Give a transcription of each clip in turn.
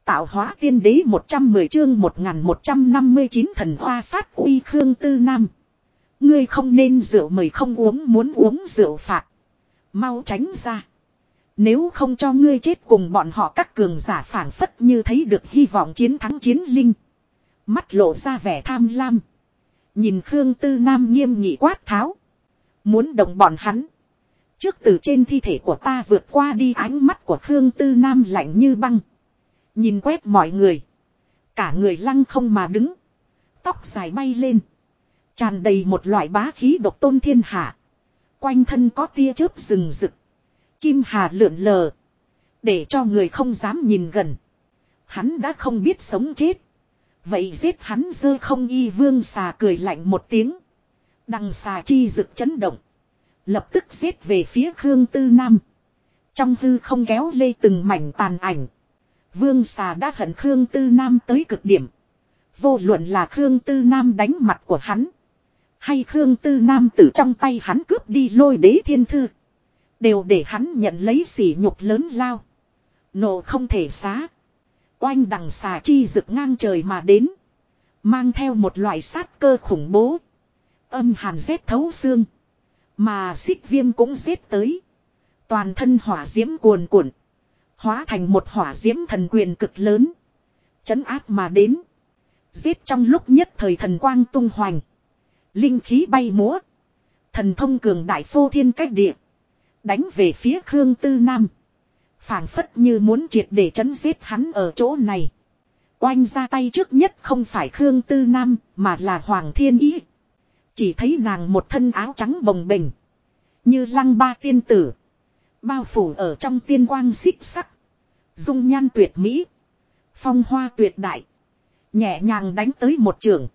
Tạo hóa tiên đế 110 chương 1159 thần hoa phát uy Khương Tư Nam. Ngươi không nên rượu mời không uống, muốn uống rượu phạt. Mau tránh ra. Nếu không cho ngươi chết cùng bọn họ, các cường giả phảng phất như thấy được hy vọng chiến thắng chiến linh. Mắt lộ ra vẻ tham lam. Nhìn Khương Tư Nam nghiêm nghị quát tháo. Muốn động bọn hắn. Trước từ trên thi thể của ta vượt qua đi. Ánh mắt của Khương Tư Nam lạnh như băng. Nhìn quét mọi người. Cả người lăng không mà đứng. Tóc dài bay lên. Tràn đầy một loại bá khí độc tôn thiên hạ. Quanh thân có tia chớp rừng rực. Kim hà lượn lờ. Để cho người không dám nhìn gần. Hắn đã không biết sống chết. Vậy giết hắn dơ không y. Vương xà cười lạnh một tiếng. Đằng xà chi rực chấn động. Lập tức giết về phía Khương Tư Nam. Trong hư không kéo lê từng mảnh tàn ảnh. Vương xà đã hận Khương Tư Nam tới cực điểm. Vô luận là Khương Tư Nam đánh mặt của hắn. Hay Khương Tư Nam từ trong tay hắn cướp đi Lôi Đế Thiên Thư. Đều để hắn nhận lấy sỉ nhục lớn lao. Nộ không thể xá. Oanh đằng xà chi rực ngang trời mà đến. Mang theo một loại sát cơ khủng bố. Âm hàn rét thấu xương. Mà xích viêm cũng rét tới. Toàn thân hỏa diễm cuồn cuộn. Hóa thành một hỏa diễm thần quyền cực lớn. Chấn áp mà đến. Giết trong lúc nhất thời thần quang tung hoành. Linh khí bay múa. Thần thông cường đại phô thiên cách địa. Đánh về phía Khương Tư Nam. Phảng phất như muốn triệt để chấn giết hắn ở chỗ này. Oanh ra tay trước nhất không phải Khương Tư Nam mà là Hoàng Thiên Ý. Chỉ thấy nàng một thân áo trắng bồng bềnh. Như lăng ba tiên tử. Bao phủ ở trong tiên quang xích sắc. Dung nhan tuyệt mỹ. Phong hoa tuyệt đại. Nhẹ nhàng đánh tới một trường.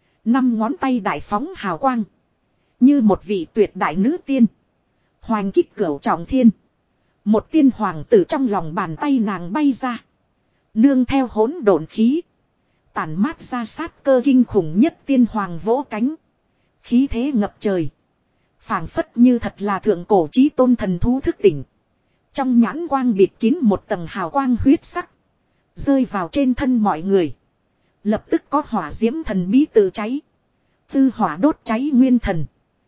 5 ngón tay đại phóng hào quang. Như một vị tuyệt đại nữ tiên. Hoành kích cửu trọng thiên. Một tiên hoàng tử trong lòng bàn tay nàng bay ra. Nương theo hỗn độn khí. Tản mát ra sát cơ kinh khủng nhất tiên hoàng vỗ cánh. Khí thế ngập trời. Phảng phất như thật là thượng cổ chí tôn thần thú thức tỉnh. Trong nhãn quang bịt kín một tầng hào quang huyết sắc. Rơi vào trên thân mọi người. Lập tức có hỏa diễm thần bí tự cháy. Tư hỏa đốt cháy nguyên thần.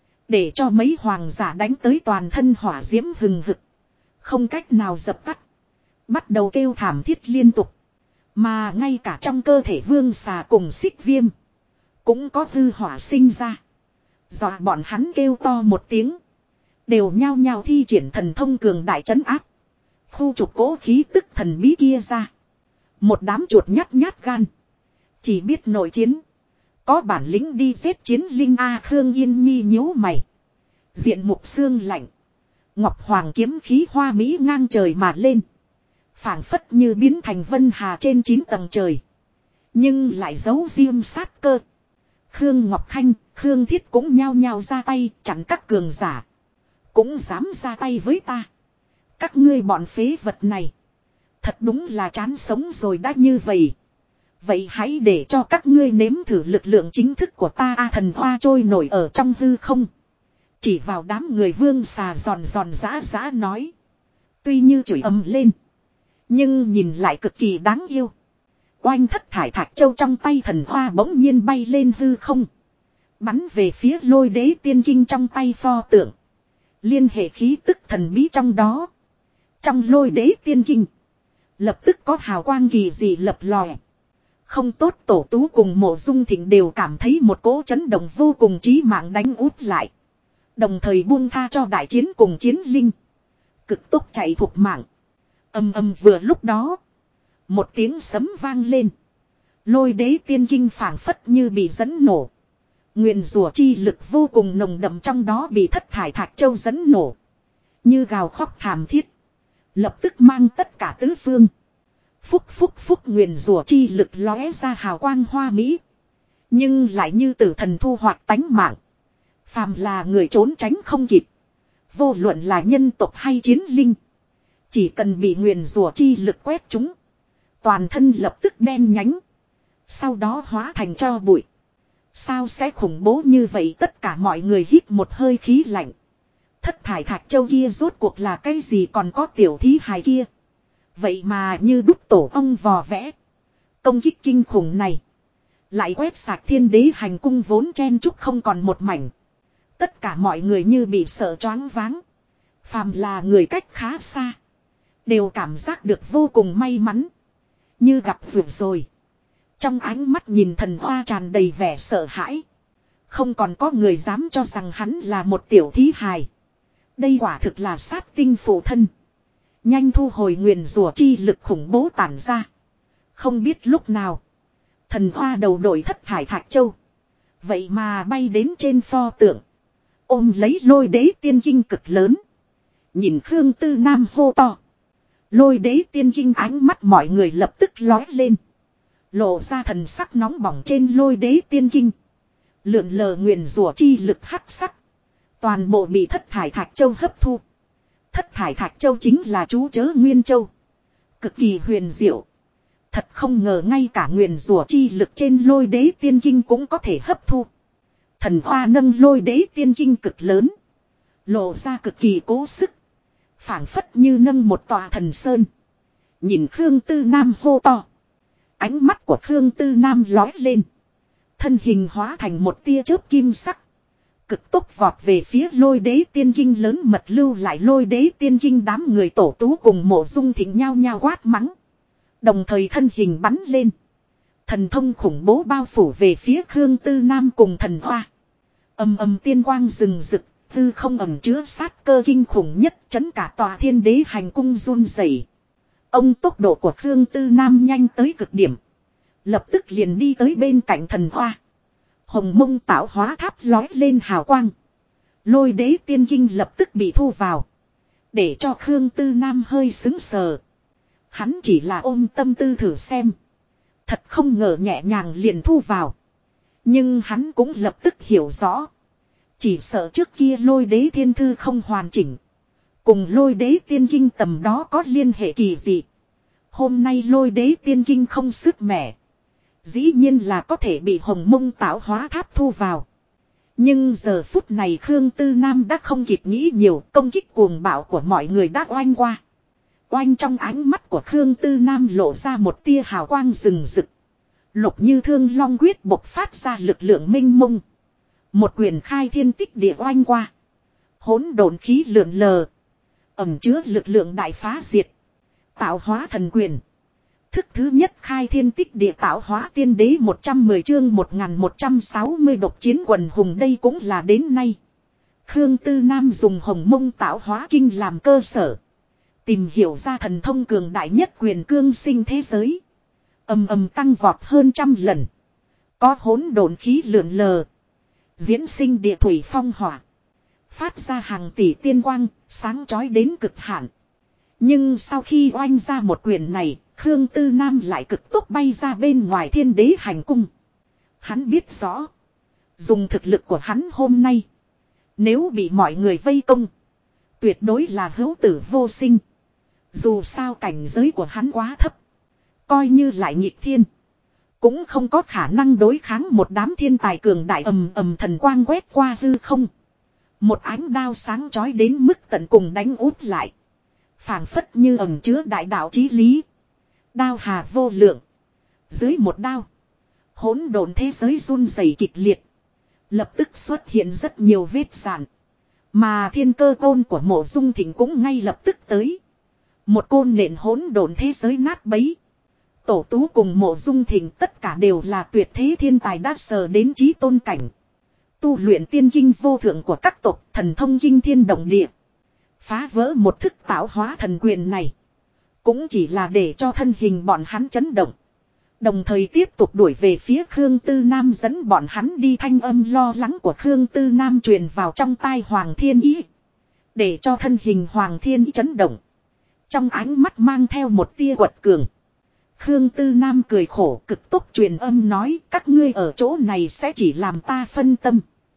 Để cho mấy hoàng giả đánh tới toàn thân hỏa diễm hừng hực. Không cách nào dập tắt. Bắt đầu kêu thảm thiết liên tục. Mà ngay cả trong cơ thể vương xà cùng xích viêm. Cũng có hư hỏa sinh ra. Dọa bọn hắn kêu to một tiếng. Đều nhao nhao thi triển thần thông cường đại trấn áp. Khu trục cố khí tức thần bí kia ra. Một đám chuột nhát nhát gan. Chỉ biết nội chiến. Có bản lĩnh đi giết chiến linh A. Khương Yên Nhi nhíu mày. Diện mục xương lạnh. Ngọc hoàng kiếm khí hoa mỹ ngang trời mà lên. Phảng phất như biến thành vân hà trên 9 tầng trời. Nhưng lại giấu diêm sát cơ. Khương Ngọc Khanh, Khương Thiết cũng nhao nhao ra tay chặn các cường giả. Cũng dám ra tay với ta. Các ngươi bọn phế vật này. Thật đúng là chán sống rồi đã như vậy. Vậy hãy để cho các ngươi nếm thử lực lượng chính thức của ta. A thần hoa trôi nổi ở trong hư không. Chỉ vào đám người vương xà giòn giòn giã giã nói. Tuy như chửi ầm lên. Nhưng nhìn lại cực kỳ đáng yêu. Oanh thất thải thạch châu trong tay thần hoa bỗng nhiên bay lên hư không. Bắn về phía Lôi Đế tiên kinh trong tay pho tượng. Liên hệ khí tức thần bí trong đó. Trong Lôi Đế tiên kinh. Lập tức có hào quang kỳ dị lập lòe. Không tốt, Tổ Tú cùng Mộ Dung Thịnh đều cảm thấy một cỗ chấn động vô cùng chí mạng đánh úp lại. Đồng thời buông tha cho đại chiến cùng chiến linh. Cực tốc chạy thuộc mạng. Âm âm vừa lúc đó. Một tiếng sấm vang lên. Lôi Đế tiên kinh phảng phất như bị dẫn nổ. Nguyền rủa chi lực vô cùng nồng đậm trong đó bị thất thải thạch châu dẫn nổ. Như gào khóc thảm thiết. Lập tức mang tất cả tứ phương. Phúc phúc phúc nguyền rủa chi lực lóe ra hào quang hoa mỹ. Nhưng lại như tử thần thu hoạch tánh mạng. Phàm là người trốn tránh không kịp. Vô luận là nhân tộc hay chiến linh. Chỉ cần bị nguyền rủa chi lực quét chúng. Toàn thân lập tức đen nhánh. Sau đó hóa thành tro bụi. Sao sẽ khủng bố như vậy? Tất cả mọi người hít một hơi khí lạnh. Thất thải thạch châu kia rốt cuộc là cái gì? Còn có tiểu thí hài kia. Vậy mà như đúc tổ ong vò vẽ. Công kích kinh khủng này. Lại quét sạch thiên đế hành cung vốn chen chúc không còn một mảnh. Tất cả mọi người như bị sợ choáng váng. Phàm là người cách khá xa. Đều cảm giác được vô cùng may mắn. Như gặp vượt rồi. Trong ánh mắt nhìn Thần Hoa tràn đầy vẻ sợ hãi. Không còn có người dám cho rằng hắn là một tiểu thí hài. Đây quả thực là sát tinh phụ thân. Nhanh thu hồi nguyền rủa chi lực khủng bố tản ra. Không biết lúc nào. Thần Hoa đầu đội thất thải thạch châu. Vậy mà bay đến trên pho tượng. Ôm lấy Lôi Đế tiên kinh cực lớn. Nhìn Khương Tư Nam hô to. Lôi Đế tiên kinh ánh mắt mọi người lập tức lói lên. Lộ ra thần sắc nóng bỏng trên Lôi Đế tiên kinh. Lượn lờ nguyền rủa chi lực hắc sắc. Toàn bộ bị thất thải thạch châu hấp thu. Thất thải thạch châu chính là chú chớ nguyên châu. Cực kỳ huyền diệu. Thật không ngờ ngay cả nguyền rủa chi lực trên Lôi Đế tiên kinh cũng có thể hấp thu. Thần Hoa nâng Lôi Đế tiên kinh cực lớn. Lộ ra cực kỳ cố sức. Phảng phất như nâng một tòa thần sơn. Nhìn Khương Tư Nam hô to. Ánh mắt của Khương Tư Nam lói lên. Thân hình hóa thành một tia chớp kim sắc. Cực tốc vọt về phía Lôi Đế tiên kinh lớn mật lưu lại Lôi Đế tiên kinh đám người tổ tú cùng Mộ Dung Thịnh nhao nhao quát mắng. Đồng thời thân hình bắn lên. Thần thông khủng bố bao phủ về phía Khương Tư Nam cùng Thần Hoa. Ầm ầm tiên quang rừng rực, tư không ẩm chứa sát cơ kinh khủng nhất chấn cả tòa thiên đế hành cung run rẩy. Ông tốc độ của Khương Tư Nam nhanh tới cực điểm. Lập tức liền đi tới bên cạnh Thần Hoa. Hồng Mông tạo hóa tháp lói lên hào quang. Lôi Đế tiên kinh lập tức bị thu vào. Để cho Khương Tư Nam hơi sững sờ. Hắn chỉ là ôm tâm tư thử xem. Thật không ngờ nhẹ nhàng liền thu vào. Nhưng hắn cũng lập tức hiểu rõ. Chỉ sợ trước kia Lôi Đế thiên thư không hoàn chỉnh. Cùng Lôi Đế tiên kinh tầm đó có liên hệ kỳ dị. Hôm nay Lôi Đế tiên kinh không sức mẻ. Dĩ nhiên là có thể bị Hồng Mông tạo hóa tháp thu vào. Nhưng giờ phút này Khương Tư Nam đã không kịp nghĩ nhiều, công kích cuồng bạo của mọi người đã oanh qua. Oanh trong ánh mắt của Khương Tư Nam lộ ra một tia hào quang rừng rực. Lục như thương long quyết bộc phát ra lực lượng minh mông. Một quyền khai thiên tích địa oanh qua. Hỗn độn khí lượn lờ. Ẩm chứa lực lượng đại phá diệt. Tạo hóa thần quyền. Thức thứ nhất khai thiên tích địa tạo hóa tiên đế 110 chương 1160 độc chiến quần hùng đây cũng là đến nay. Khương Tư Nam dùng Hồng Mông tạo hóa kinh làm cơ sở. Tìm hiểu ra thần thông cường đại nhất quyền cương sinh thế giới. Ầm ầm tăng vọt hơn 100 lần. Có hỗn độn khí lượn lờ. Diễn sinh địa thủy phong hỏa. Phát ra hàng tỷ tiên quang, sáng chói đến cực hạn. Nhưng sau khi oanh ra một quyền này, Khương Tư Nam lại cực tốc bay ra bên ngoài thiên đế hành cung. Hắn biết rõ. Dùng thực lực của hắn hôm nay. Nếu bị mọi người vây công. Tuyệt đối là hữu tử vô sinh. Dù sao cảnh giới của hắn quá thấp. Coi như lại nghịch thiên. Cũng không có khả năng đối kháng một đám thiên tài cường đại ầm ầm thần quang quét qua hư không. Một ánh đao sáng chói đến mức tận cùng đánh úp lại. Phảng phất như ẩn chứa đại đạo chí lý. Đao hà vô lượng. Dưới một đao. Hỗn độn thế giới run rẩy kịch liệt. Lập tức xuất hiện rất nhiều vết rạn. Mà thiên cơ côn của Mộ Dung Thịnh cũng ngay lập tức tới. Một côn nện hỗn độn thế giới nát bấy. Tổ tú cùng Mộ Dung Thịnh tất cả đều là tuyệt thế thiên tài đã sờ đến chí tôn cảnh. Tu luyện tiên kinh vô thượng của các tộc thần thông kinh thiên động địa. Phá vỡ một thức tạo hóa thần quyền này. Cũng chỉ là để cho thân hình bọn hắn chấn động. Đồng thời tiếp tục đuổi về phía Khương Tư Nam dẫn bọn hắn đi thanh âm lo lắng của Khương Tư Nam truyền vào trong tai Hoàng Thiên Ý. Để cho thân hình Hoàng Thiên Ý chấn động. Trong ánh mắt mang theo một tia quật cường. Khương Tư Nam cười khổ cực tốc truyền âm nói các ngươi ở chỗ này sẽ chỉ làm ta phân tâm.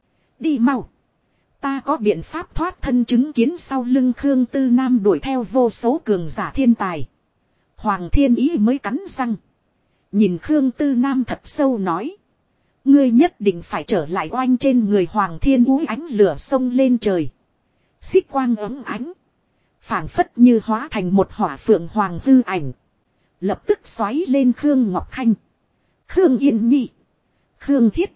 Đi mau. Ta có biện pháp thoát thân chứng kiến sau lưng Khương Tư Nam đuổi theo vô số cường giả thiên tài. Hoàng Thiên Ý mới cắn răng. Nhìn Khương Tư Nam thật sâu nói. Ngươi nhất định phải trở lại oanh trên người Hoàng Thiên Ý ánh lửa sông lên trời. Xích quang ấm ánh. Phảng phất như hóa thành một hỏa phượng hoàng hư ảnh. Lập tức xoáy lên Khương Ngọc Khanh. Khương Yên Nhi. Khương Thiết.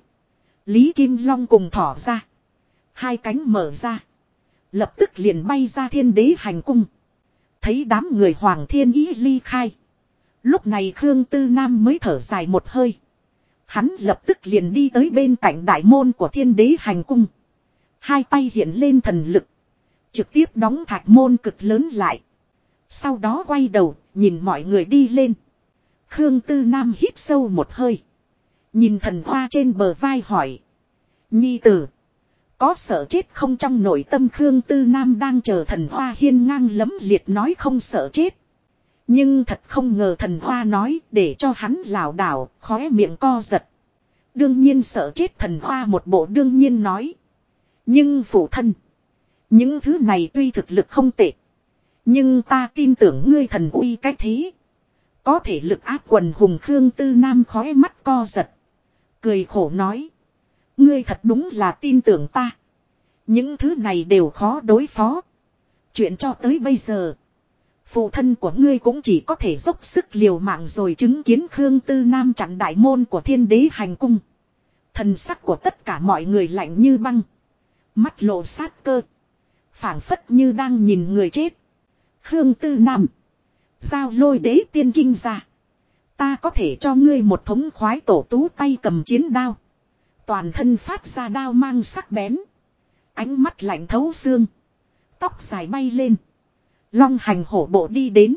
Lý Kim Long cùng thỏ ra. Hai cánh mở ra. Lập tức liền bay ra Thiên Đế hành cung. Thấy đám người Hoàng Thiên Ý ly khai. Lúc này Khương Tư Nam mới thở dài một hơi. Hắn lập tức liền đi tới bên cạnh đại môn của Thiên Đế hành cung. Hai tay hiện lên thần lực. Trực tiếp đóng thạch môn cực lớn lại. Sau đó quay đầu, nhìn mọi người đi lên. Khương Tư Nam hít sâu một hơi. Nhìn thần hoa trên bờ vai hỏi. Nhi tử. Có sợ chết không? Trong nội tâm Khương Tư Nam đang chờ thần hoa hiên ngang lấm liệt nói không sợ chết. Nhưng thật không ngờ thần hoa nói để cho hắn lảo đảo, khóe miệng co giật. Đương nhiên sợ chết, thần hoa một bộ đương nhiên nói. Nhưng phụ thân. Những thứ này tuy thực lực không tệ. Nhưng ta tin tưởng ngươi thần uy cách thế. Có thể lực áp quần hùng. Khương Tư Nam khóe mắt co giật. Cười khổ nói. Ngươi thật đúng là tin tưởng ta. Những thứ này đều khó đối phó. Chuyện cho tới bây giờ. Phụ thân của ngươi cũng chỉ có thể dốc sức liều mạng rồi. Chứng kiến Khương Tư Nam chặn đại môn của Thiên Đế hành cung. Thần sắc của tất cả mọi người lạnh như băng. Mắt lộ sát cơ. Phảng phất như đang nhìn người chết. Khương Tư Nam. Giao Lôi Đế tiên kinh ra. Ta có thể cho ngươi một thống khoái tổ tú tay cầm chiến đao. Toàn thân phát ra đao mang sắc bén. Ánh mắt lạnh thấu xương. Tóc dài bay lên. Long hành hổ bộ đi đến.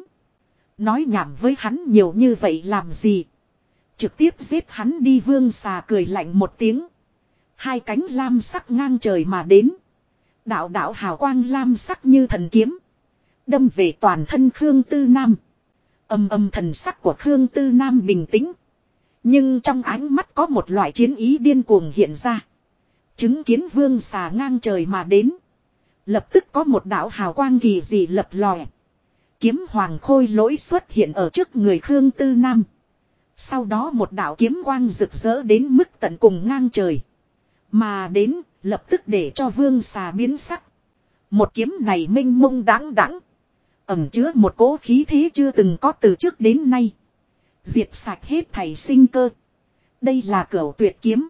Nói nhảm với hắn nhiều như vậy làm gì. Trực tiếp giết hắn đi. Vương xà cười lạnh một tiếng. Hai cánh lam sắc ngang trời mà đến. Đạo đạo hào quang lam sắc như thần kiếm. Đâm về toàn thân Khương Tư Nam. Âm âm thần sắc của Khương Tư Nam bình tĩnh. Nhưng trong ánh mắt có một loại chiến ý điên cuồng hiện ra. Chứng kiến vương xà ngang trời mà đến. Lập tức có một đạo hào quang kỳ dị lập lòe. Kiếm hoàng khôi lỗi xuất hiện ở trước người Khương Tư Nam. Sau đó một đạo kiếm quang rực rỡ đến mức tận cùng ngang trời. Mà đến lập tức để cho vương xà biến sắc. Một kiếm này minh mông đáng đẳng. Ẩm chứa một cỗ khí thế chưa từng có từ trước đến nay. Diệt sạch hết thảy sinh cơ. Đây là cửu tuyệt kiếm.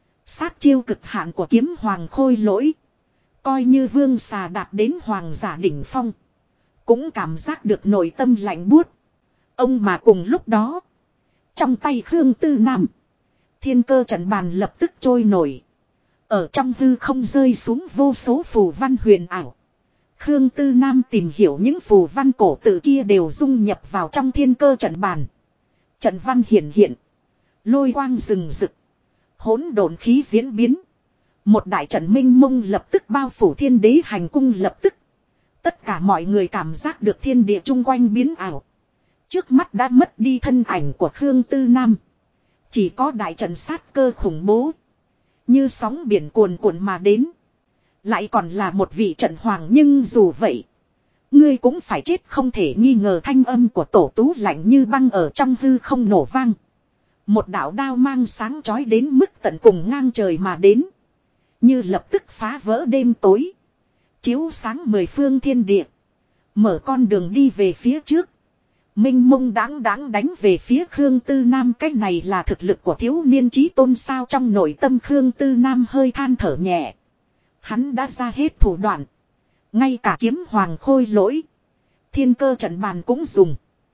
Sát chiêu cực hạn của kiếm hoàng khôi lỗi. Coi như vương xà đạt đến hoàng giả đỉnh phong. Cũng cảm giác được nội tâm lạnh buốt. Ông mà cùng lúc đó. Trong tay Khương Tư Nam. Thiên cơ trận bàn lập tức trôi nổi. Ở trong hư không rơi xuống vô số phù văn huyền ảo. Khương Tư Nam tìm hiểu những phù văn cổ tự kia đều dung nhập vào trong thiên cơ trận bàn. Trận văn hiển hiện. Lôi quang rừng rực. Hỗn độn khí diễn biến. Một đại trận minh mông lập tức bao phủ Thiên Đế hành cung lập tức. Tất cả mọi người cảm giác được thiên địa chung quanh biến ảo. Trước mắt đã mất đi thân ảnh của Khương Tư Nam. Chỉ có đại trận sát cơ khủng bố. Như sóng biển cuồn cuộn mà đến. Lại còn là một vị trận hoàng, nhưng dù vậy. Ngươi cũng phải chết không thể nghi ngờ. Thanh âm của tổ tú lạnh như băng ở trong hư không nổ vang. Một đạo đao mang sáng chói đến mức tận cùng ngang trời mà đến. Như lập tức phá vỡ đêm tối. Chiếu sáng mười phương thiên địa. Mở con đường đi về phía trước. Minh mông đáng đáng đánh về phía Khương Tư Nam. Cách này là thực lực của thiếu niên chí tôn sao? Trong nội tâm Khương Tư Nam hơi than thở nhẹ. Hắn đã ra hết thủ đoạn. Ngay cả kiếm hoàng khôi lỗi. Thiên cơ trận bàn cũng dùng.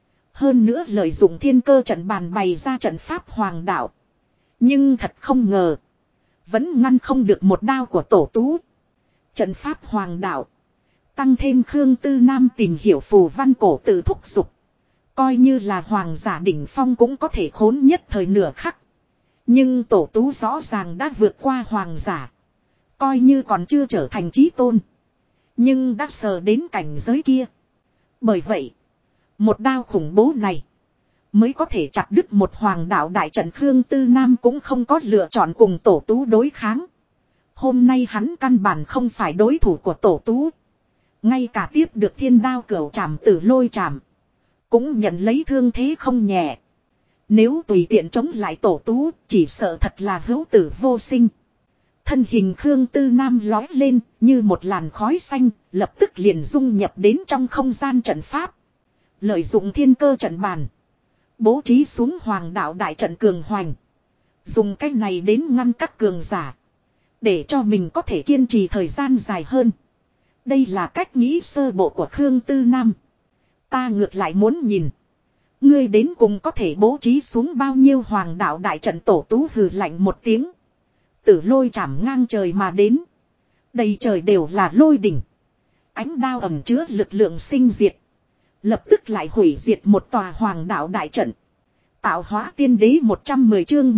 Hơn nữa lợi dụng thiên cơ trận bàn bày ra trận pháp hoàng đạo. Nhưng thật không ngờ. Vẫn ngăn không được một đao của tổ tú. Trận pháp hoàng đạo. Tăng thêm Khương Tư Nam tìm hiểu phù văn cổ tự thúc giục. Coi như là hoàng giả đỉnh phong cũng có thể khốn nhất thời nửa khắc. Nhưng tổ tú rõ ràng đã vượt qua hoàng giả. Coi như còn chưa trở thành chí tôn. Nhưng đã sờ đến cảnh giới kia. Bởi vậy. Một đao khủng bố này. Mới có thể chặt đứt một hoàng đạo đại trận. Khương Tư Nam cũng không có lựa chọn cùng tổ tú đối kháng. Hôm nay hắn căn bản không phải đối thủ của tổ tú. Ngay cả tiếp được thiên đao cửu trảm tử lôi trảm. Cũng nhận lấy thương thế không nhẹ. Nếu tùy tiện chống lại tổ tú, chỉ sợ thật là hữu tử vô sinh. Thân hình Khương Tư Nam lói lên như một làn khói xanh, lập tức liền dung nhập đến trong không gian trận pháp. Lợi dụng thiên cơ trận bàn. Bố trí xuống hoàng đạo đại trận cường hoành. Dùng cách này đến ngăn các cường giả. Để cho mình có thể kiên trì thời gian dài hơn. Đây là cách nghĩ sơ bộ của Khương Tư Nam. Ta ngược lại muốn nhìn. Ngươi đến cùng có thể bố trí xuống bao nhiêu hoàng đạo đại trận. Tổ Tú hừ lạnh một tiếng. Tử lôi chảm ngang trời mà đến. Đầy trời đều là lôi đỉnh. Ánh đao ẩm chứa lực lượng sinh diệt. Lập tức lại hủy diệt một tòa hoàng đạo đại trận. Tạo hóa tiên đế 110 chương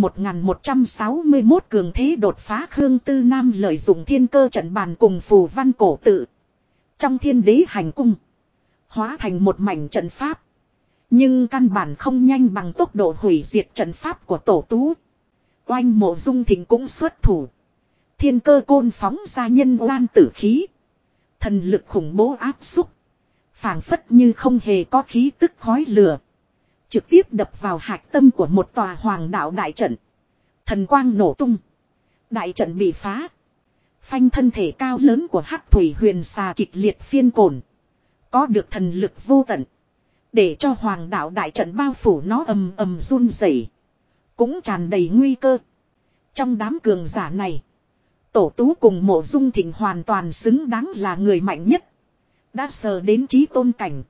1161 cường thế đột phá. Khương Tư Nam lợi dụng thiên cơ trận bàn cùng phù văn cổ tự. Trong thiên đế hành cung. Hóa thành một mảnh trận pháp. Nhưng căn bản không nhanh bằng tốc độ hủy diệt trận pháp của Tổ Tú. Oanh Mộ Dung Thịnh cũng xuất thủ. Thiên cơ côn phóng ra nhân oan tử khí. Thần lực khủng bố áp xúc. Phảng phất như không hề có khí tức khói lửa. Trực tiếp đập vào hạch tâm của một tòa hoàng đạo đại trận. Thần quang nổ tung. Đại trận bị phá. Phanh thân thể cao lớn của Hắc Thủy Huyền Xà kịch liệt phiên cổn. Có được thần lực vô tận. Để cho hoàng đạo đại trận bao phủ nó ầm ầm run rẩy. Cũng tràn đầy nguy cơ. Trong đám cường giả này. Tổ Tú cùng Mộ Dung Thịnh hoàn toàn xứng đáng là người mạnh nhất. Đã sờ đến chí tôn cảnh.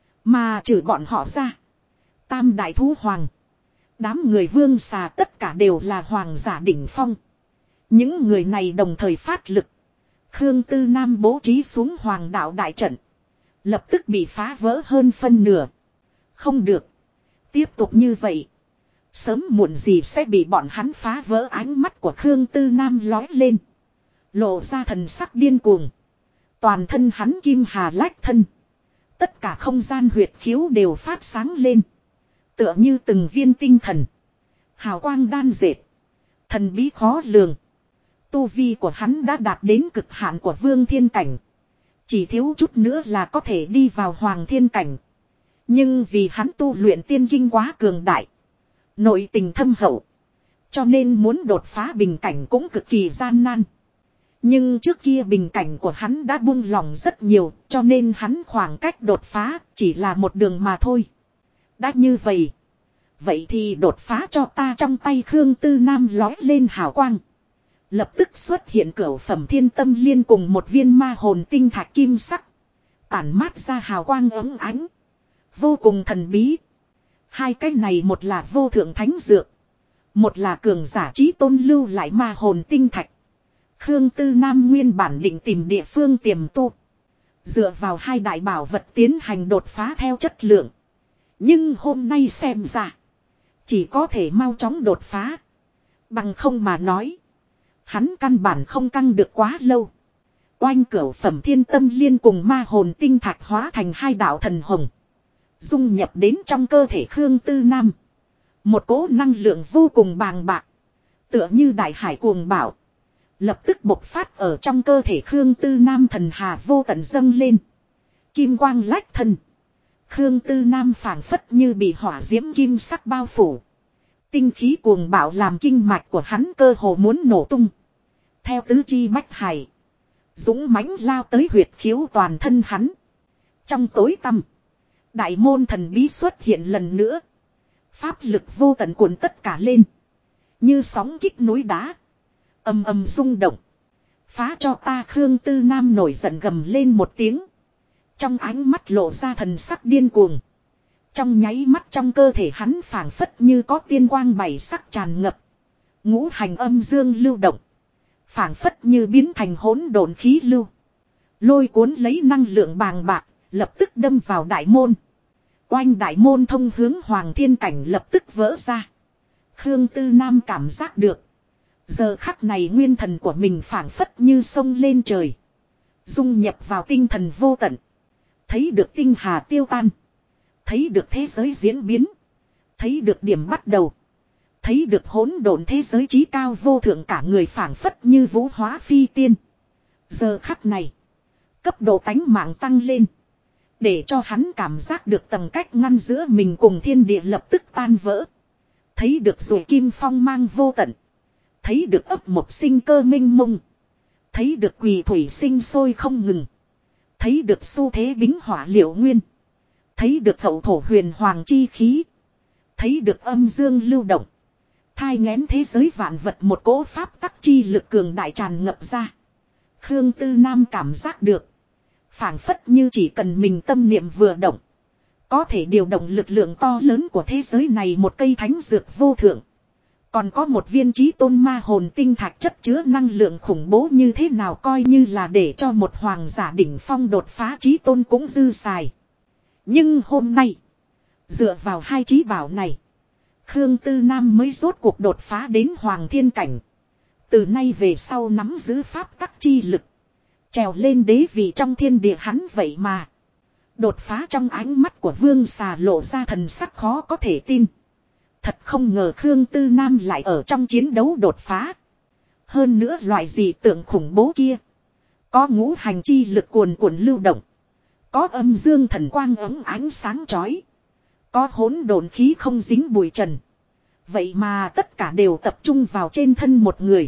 Mà trừ bọn họ ra. Tam đại thú hoàng. Đám người vương xà tất cả đều là hoàng giả đỉnh phong. Những người này đồng thời phát lực. Khương Tư Nam bố trí xuống hoàng đạo đại trận. Lập tức bị phá vỡ hơn phân nửa. Không được. Tiếp tục như vậy. Sớm muộn gì sẽ bị bọn hắn phá vỡ. Ánh mắt của Khương Tư Nam lói lên. Lộ ra thần sắc điên cuồng. Toàn thân hắn kim hà lách thân. Tất cả không gian huyệt khiếu đều phát sáng lên. Tựa như từng viên tinh thần. Hào quang đan dệt. Thần bí khó lường. Tu vi của hắn đã đạt đến cực hạn của vương thiên cảnh. Chỉ thiếu chút nữa là có thể đi vào hoàng thiên cảnh. Nhưng vì hắn tu luyện tiên kinh quá cường đại. Nội tình thâm hậu. Cho nên muốn đột phá bình cảnh cũng cực kỳ gian nan. Nhưng trước kia bình cảnh của hắn đã buông lỏng rất nhiều. Cho nên hắn khoảng cách đột phá chỉ là một đường mà thôi. Đã như vậy. Vậy thì đột phá cho ta. Trong tay Khương Tư Nam lói lên hào quang. Lập tức xuất hiện cửu phẩm thiên tâm liên cùng một viên ma hồn tinh thạch kim sắc. Tản mát ra hào quang ấm ánh. Vô cùng thần bí. Hai cái này một là vô thượng thánh dược. Một là cường giả trí tôn lưu lại ma hồn tinh thạch. Khương Tư Nam nguyên bản định tìm địa phương tiềm tu. Dựa vào hai đại bảo vật tiến hành đột phá theo chất lượng. Nhưng hôm nay xem ra. Chỉ có thể mau chóng đột phá. Bằng không mà nói. Hắn căn bản không căng được quá lâu. Oanh cửu phẩm thiên tâm liên cùng ma hồn tinh thạch hóa thành hai đạo thần hồng. Dung nhập đến trong cơ thể Khương Tư Nam. Một cỗ năng lượng vô cùng bàng bạc. Tựa như đại hải cuồng bạo. Lập tức bộc phát ở trong cơ thể Khương Tư Nam, thần hà vô tận dâng lên. Kim quang lách thân. Khương Tư Nam phảng phất như bị hỏa diễm kim sắc bao phủ. Tinh khí cuồng bạo làm kinh mạch của hắn cơ hồ muốn nổ tung. Theo tứ chi bách hải. Dũng mãnh lao tới huyệt khiếu toàn thân hắn. Trong tối tăm. Đại môn thần bí xuất hiện lần nữa. Pháp lực vô tận cuốn tất cả lên. Như sóng kích núi đá. Ầm ầm rung động. Phá cho ta. Khương Tư Nam nổi giận gầm lên một tiếng. Trong ánh mắt lộ ra thần sắc điên cuồng. Trong nháy mắt trong cơ thể hắn phảng phất như có tiên quang bảy sắc tràn ngập. Ngũ hành âm dương lưu động. Phảng phất như biến thành hỗn độn khí lưu. Lôi cuốn lấy năng lượng bàng bạc, lập tức đâm vào đại môn. Oanh đại môn thông hướng hoàng thiên cảnh lập tức vỡ ra. Khương Tư Nam cảm giác được. Giờ khắc này nguyên thần của mình phảng phất như sông lên trời. Dung nhập vào tinh thần vô tận. Thấy được tinh hà tiêu tan. Thấy được thế giới diễn biến. Thấy được điểm bắt đầu. Thấy được hỗn độn thế giới chí cao vô thượng, cả người phảng phất như vũ hóa phi tiên. Giờ khắc này. Cấp độ tánh mạng tăng lên. Để cho hắn cảm giác được tầng cách ngăn giữa mình cùng thiên địa lập tức tan vỡ. Thấy được rồi kim phong mang vô tận. Thấy được ấp một sinh cơ minh mông. Thấy được quỳ thủy sinh sôi không ngừng. Thấy được xu thế bính hỏa liệu nguyên. Thấy được hậu thổ huyền hoàng chi khí. Thấy được âm dương lưu động. Thai nghén thế giới vạn vật một cỗ pháp tắc chi lực cường đại tràn ngập ra. Khương Tư Nam cảm giác được. Phảng phất như chỉ cần mình tâm niệm vừa động. Có thể điều động lực lượng to lớn của thế giới này một cây thánh dược vô thượng. Còn có một viên chí tôn ma hồn tinh thạch chất chứa năng lượng khủng bố như thế nào coi như là để cho một hoàng giả đỉnh phong đột phá chí tôn cũng dư xài. Nhưng hôm nay, dựa vào hai chí bảo này, Khương Tư Nam mới rốt cuộc đột phá đến hoàng thiên cảnh. Từ nay về sau nắm giữ pháp tắc chi lực. Trèo lên đế vị trong thiên địa hắn vậy mà. Đột phá trong ánh mắt của Vương Xà lộ ra thần sắc khó có thể tin. Thật không ngờ Khương Tư Nam lại ở trong chiến đấu đột phá. Hơn nữa loại gì tượng khủng bố kia. Có ngũ hành chi lực cuồn cuộn lưu động. Có âm dương thần quang ấm ánh sáng chói. Có hỗn độn khí không dính bụi trần. Vậy mà tất cả đều tập trung vào trên thân một người.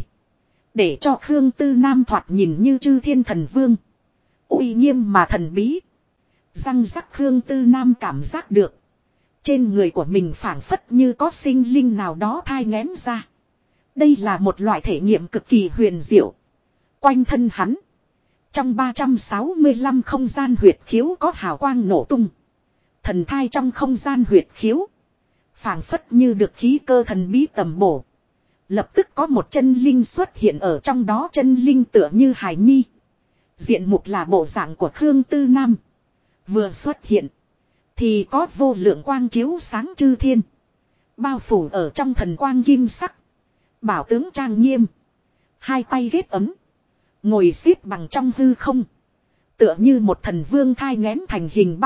Để cho Khương Tư Nam thoạt nhìn như chư thiên thần vương. Uy nghiêm mà thần bí. Răng rắc Khương Tư Nam cảm giác được. Trên người của mình phảng phất như có sinh linh nào đó thai nghén ra. Đây là một loại thể nghiệm cực kỳ huyền diệu. Quanh thân hắn. Trong 365 không gian huyệt khiếu có hào quang nổ tung. Thần thai trong không gian huyệt khiếu. Phảng phất như được khí cơ thần bí tầm bổ. Lập tức có một chân linh xuất hiện ở trong đó, chân linh tựa như hài nhi. Diện mục là bộ dạng của Khương Tư Nam. Vừa xuất hiện. Thì có vô lượng quang chiếu sáng chư thiên. Bao phủ ở trong thần quang kim sắc. Bảo tướng trang nghiêm. Hai tay ghét ấm. Ngồi xếp bằng trong hư không. Tựa như một thần vương thai nghén thành hình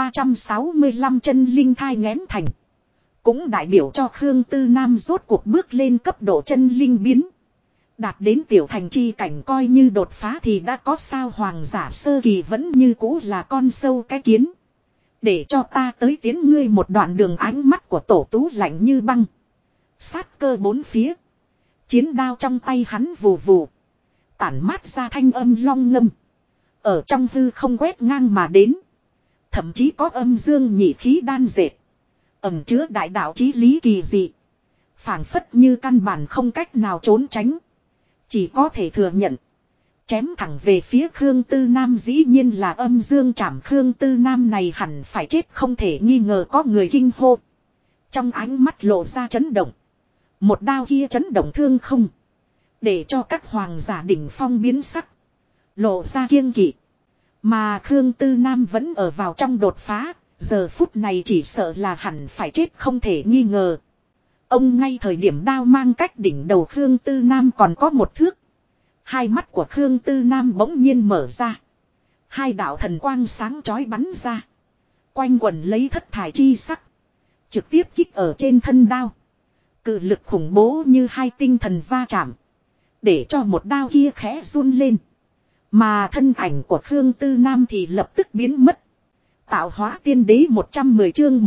365 chân linh thai nghén thành. Cũng đại biểu cho Khương Tư Nam rốt cuộc bước lên cấp độ chân linh biến. Đạt đến tiểu thành chi cảnh coi như đột phá thì đã có sao hoàng giả sơ kỳ vẫn như cũ là con sâu cái kiến. Để cho ta tới tiến ngươi một đoạn đường, ánh mắt của tổ tú lạnh như băng. Sát cơ bốn phía. Chiến đao trong tay hắn vù vù. Tản mát ra thanh âm long ngâm. Ở trong hư không quét ngang mà đến. Thậm chí có âm dương nhị khí đan dệt. Ẩm chứa đại đạo chí lý kỳ dị. Phảng phất như căn bản không cách nào trốn tránh. Chỉ có thể thừa nhận. Chém thẳng về phía Khương Tư Nam, dĩ nhiên là âm dương trảm. Khương Tư Nam này hẳn phải chết không thể nghi ngờ, có người kinh hô. Trong ánh mắt lộ ra chấn động. Một đao kia chấn động thương không. Để cho các hoàng giả đỉnh phong biến sắc. Lộ ra kiêng kỵ. Mà Khương Tư Nam vẫn ở vào trong đột phá. Giờ phút này chỉ sợ là hẳn phải chết không thể nghi ngờ. Ông ngay thời điểm đao mang cách đỉnh đầu Khương Tư Nam còn có một thước. Hai mắt của Khương Tư Nam bỗng nhiên mở ra. Hai đạo thần quang sáng chói bắn ra. Quanh quẩn lấy thất thải chi sắc. Trực tiếp kích ở trên thân đao. Cự lực khủng bố như hai tinh thần va chạm. Để cho một đao kia khẽ run lên. Mà thân ảnh của Khương Tư Nam thì lập tức biến mất. Tạo hóa tiên đế 110 chương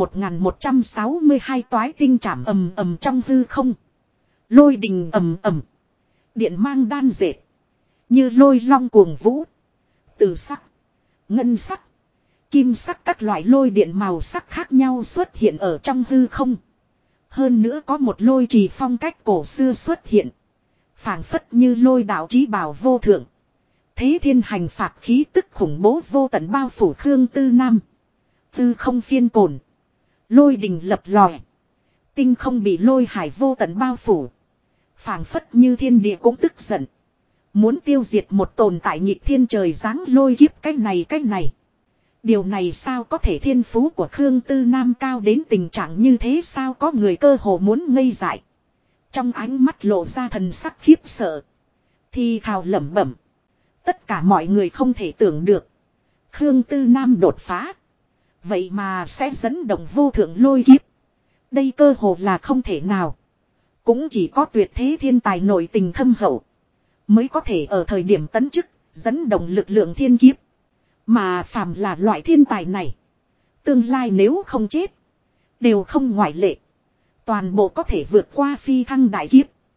1162 toái tinh chảm ầm ầm trong hư không. Lôi đình ầm ầm. Điện mang đan dệt. Như lôi long cuồng vũ. Từ sắc. Ngân sắc. Kim sắc các loại lôi điện màu sắc khác nhau xuất hiện ở trong hư không. Hơn nữa có một lôi trì phong cách cổ xưa xuất hiện. Phảng phất như lôi đạo chí bảo vô thượng. Thế thiên hành phạt khí tức khủng bố vô tận bao phủ Khương Tư Nam. Tư không phiên cồn. Lôi đình lập lòe. Tinh không bị lôi hải vô tận bao phủ. Phảng phất như thiên địa cũng tức giận. Muốn tiêu diệt một tồn tại nhịp thiên trời giáng lôi kiếp cách này. Điều này sao có thể, thiên phú của Khương Tư Nam cao đến tình trạng như thế sao, có người cơ hồ muốn ngây dại. Trong ánh mắt lộ ra thần sắc khiếp sợ. Thì thào lẩm bẩm. Tất cả mọi người không thể tưởng được. Khương Tư Nam đột phá. Vậy mà sẽ dẫn động vô thượng lôi kiếp. Đây cơ hồ là không thể nào. Cũng chỉ có tuyệt thế thiên tài nội tình thâm hậu. Mới có thể ở thời điểm tấn chức, dẫn động lực lượng thiên kiếp. Mà phàm là loại thiên tài này. Tương lai nếu không chết. Đều không ngoại lệ. Toàn bộ có thể vượt qua phi thăng đại kiếp.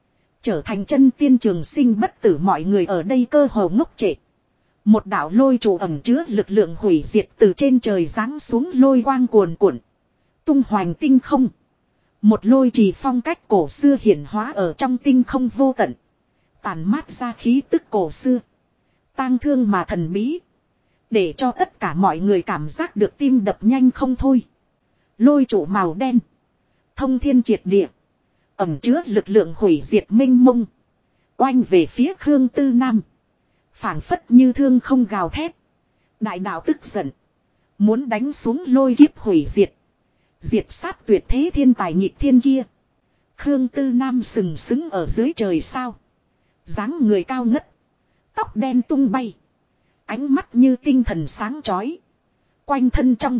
Trở thành chân tiên trường sinh bất tử, mọi người ở đây cơ hồ ngốc trệ. Một đạo lôi trụ ẩn chứa lực lượng hủy diệt từ trên trời giáng xuống, lôi quang cuồn cuộn, tung hoành tinh không. Một lôi trì phong cách cổ xưa hiển hóa ở trong tinh không vô tận, tàn mát ra khí tức cổ xưa, tang thương mà thần bí, để cho tất cả mọi người cảm giác được tim đập nhanh không thôi. Lôi trụ màu đen, thông thiên triệt địa, ẩn chứa lực lượng hủy diệt mênh mông, oanh về phía Khương Tư Nam, phảng phất như thương không gào thét. Đại đạo tức giận, muốn đánh xuống lôi kiếp hủy diệt, diệt sát tuyệt thế thiên tài nghịch thiên kia. Khương Tư Nam sừng sững ở dưới trời sao, dáng người cao ngất, tóc đen tung bay, ánh mắt như tinh thần sáng chói, quanh thân trong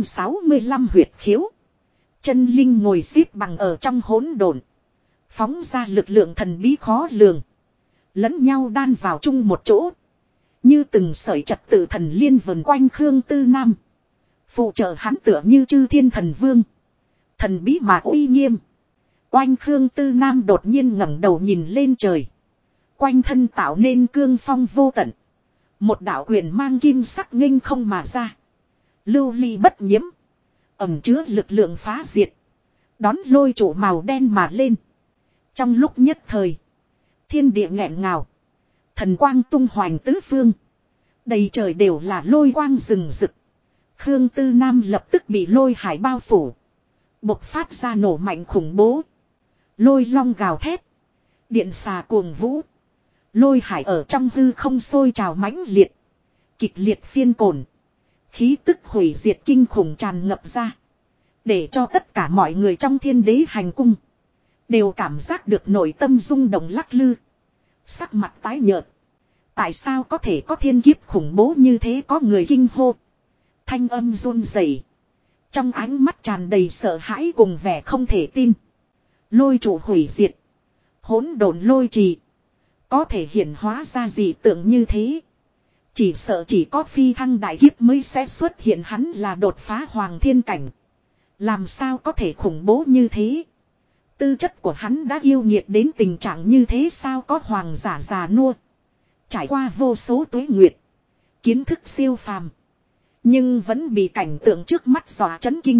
365 huyệt khiếu, chân linh ngồi xếp bằng ở trong hỗn độn, phóng ra lực lượng thần bí khó lường, lẫn nhau đan vào chung một chỗ, như từng sợi trật tự thần liên vần quanh Khương Tư Nam, phụ trợ hắn tựa như chư thiên thần vương, thần bí mà uy nghiêm. Oanh, Khương Tư Nam đột nhiên ngẩng đầu nhìn lên trời, quanh thân tạo nên cương phong vô tận, một đạo quyền mang kim sắc nghênh không mà ra, lưu ly bất nhiễm, ẩn chứa lực lượng phá diệt, đón lôi trụ màu đen mà lên. Trong lúc nhất thời, thiên địa nghẹn ngào, thần quang tung hoành tứ phương, đầy trời đều là lôi quang rừng rực. Khương Tư Nam lập tức bị lôi hải bao phủ, bộc phát ra nổ mạnh khủng bố, lôi long gào thét, điện xà cuồng vũ, lôi hải ở trong hư không sôi trào mãnh liệt, kịch liệt phiên cồn, khí tức hủy diệt kinh khủng tràn ngập ra, để cho tất cả mọi người trong thiên đế hành cung đều cảm giác được nội tâm rung động lắc lư, sắc mặt tái nhợt. Tại sao có thể có thiên kiếp khủng bố như thế? Có người kinh hô, thanh âm run rẩy, trong ánh mắt tràn đầy sợ hãi cùng vẻ không thể tin. Lôi trụ hủy diệt, hỗn độn lôi trì, có thể hiển hóa ra dị tượng như thế, chỉ sợ chỉ có phi thăng đại kiếp mới sẽ xuất hiện. Hắn là đột phá hoàng thiên cảnh, làm sao có thể khủng bố như thế? Tư chất của hắn đã yêu nghiệt đến tình trạng như thế sao? Có hoàng giả già nua, trải qua vô số tuế nguyệt, kiến thức siêu phàm, nhưng vẫn bị cảnh tượng trước mắt dọa chấn kinh.